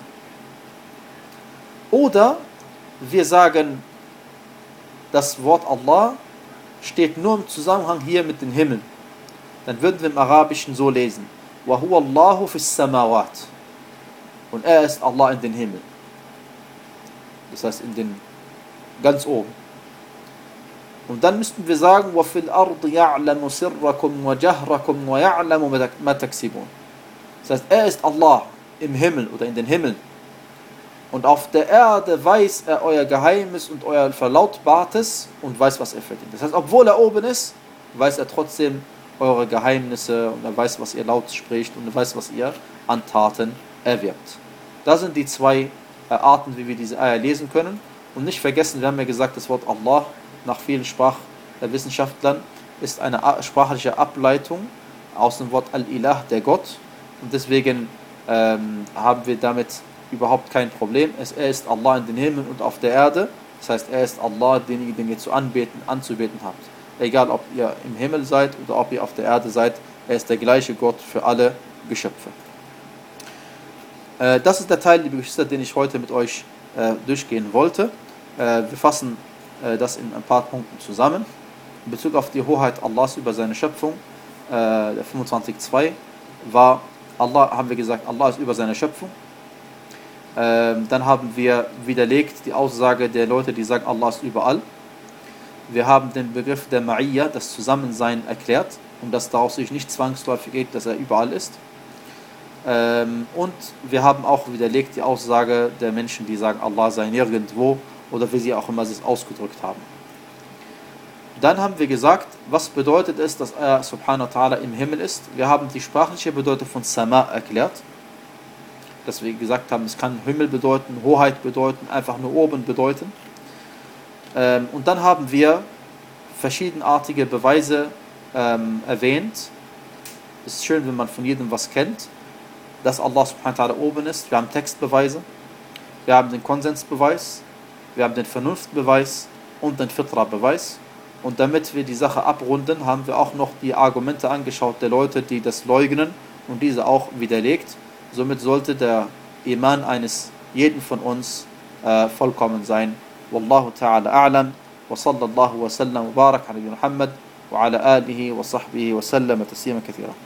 Oder wir sagen, das Wort Allah steht nur im Zusammenhang hier mit den Himmeln. Dann würden wir im Arabischen so lesen, وَهُوَ اللَّهُ فِي السَّمَاوَاتِ. Und er ist Allah in den Himmel. Das heißt, in den ganz oben. Und dann müssten wir sagen, وَفِي الْأَرْضِ يَعْلَمُ سِرَّكُمْ وَجَهْرَكُمْ وَيَعْلَمُ مَا تَكْسِبُونَ. Das heißt, er ist Allah im Himmel oder in den Himmeln. Und auf der Erde weiß er euer Geheimnis und euer Verlautbartes und weiß, was er verdient. Das heißt, obwohl er oben ist, weiß er trotzdem eure Geheimnisse und er weiß, was ihr laut spricht und er weiß, was ihr an Taten erwirbt. Das sind die zwei äh, Arten, wie wir diese Eier lesen können. Und nicht vergessen, wir haben ja gesagt, das Wort Allah nach vielen Sprachwissenschaftlern ist eine sprachliche Ableitung aus dem Wort Al-Ilah, der Gott. Und deswegen ähm, haben wir damit überhaupt kein Problem. Es, er ist Allah in den Himmel und auf der Erde. Das heißt, er ist Allah, den, den ihr zu anbeten, anzubeten habt. Egal, ob ihr im Himmel seid oder ob ihr auf der Erde seid, er ist der gleiche Gott für alle Geschöpfe. Äh, das ist der Teil, liebe Geschwister, den ich heute mit euch äh, durchgehen wollte. Äh, wir fassen äh, das in ein paar Punkten zusammen. In Bezug auf die Hoheit Allahs über seine Schöpfung, äh, der fünfundzwanzig Punkt zwei, war Allah, haben wir gesagt, Allah ist über seine Schöpfung. Ähm, dann haben wir widerlegt die Aussage der Leute, die sagen, Allah ist überall. Wir haben den Begriff der Ma'iyya, das Zusammensein, erklärt und dass daraus sich nicht zwangsläufig geht, dass er überall ist. Ähm, und wir haben auch widerlegt die Aussage der Menschen, die sagen, Allah sei nirgendwo oder wie sie auch immer es ausgedrückt haben. Dann haben wir gesagt, was bedeutet es, dass er subhanahu wa ta'ala im Himmel ist. Wir haben die sprachliche Bedeutung von Sama erklärt. Dass wir gesagt haben, es kann Himmel bedeuten, Hoheit bedeuten, einfach nur oben bedeuten. Ähm, und dann haben wir verschiedenartige Beweise ähm, erwähnt. Es ist schön, wenn man von jedem was kennt, dass Allah subhanahu wa ta'ala oben ist. Wir haben Textbeweise, wir haben den Konsensbeweis, wir haben den Vernunftbeweis und den Fitra-Beweis. Und damit wir die Sache abrunden, haben wir auch noch die Argumente angeschaut der Leute, die das leugnen und diese auch widerlegt. Somit sollte der Iman eines jeden von uns äh, vollkommen sein. Wallahu ta'ala a'lam wa sallallahu wa sallam wa barak ala Muhammad wa ala alihi wa sahbihi wa sallam taslima kathira.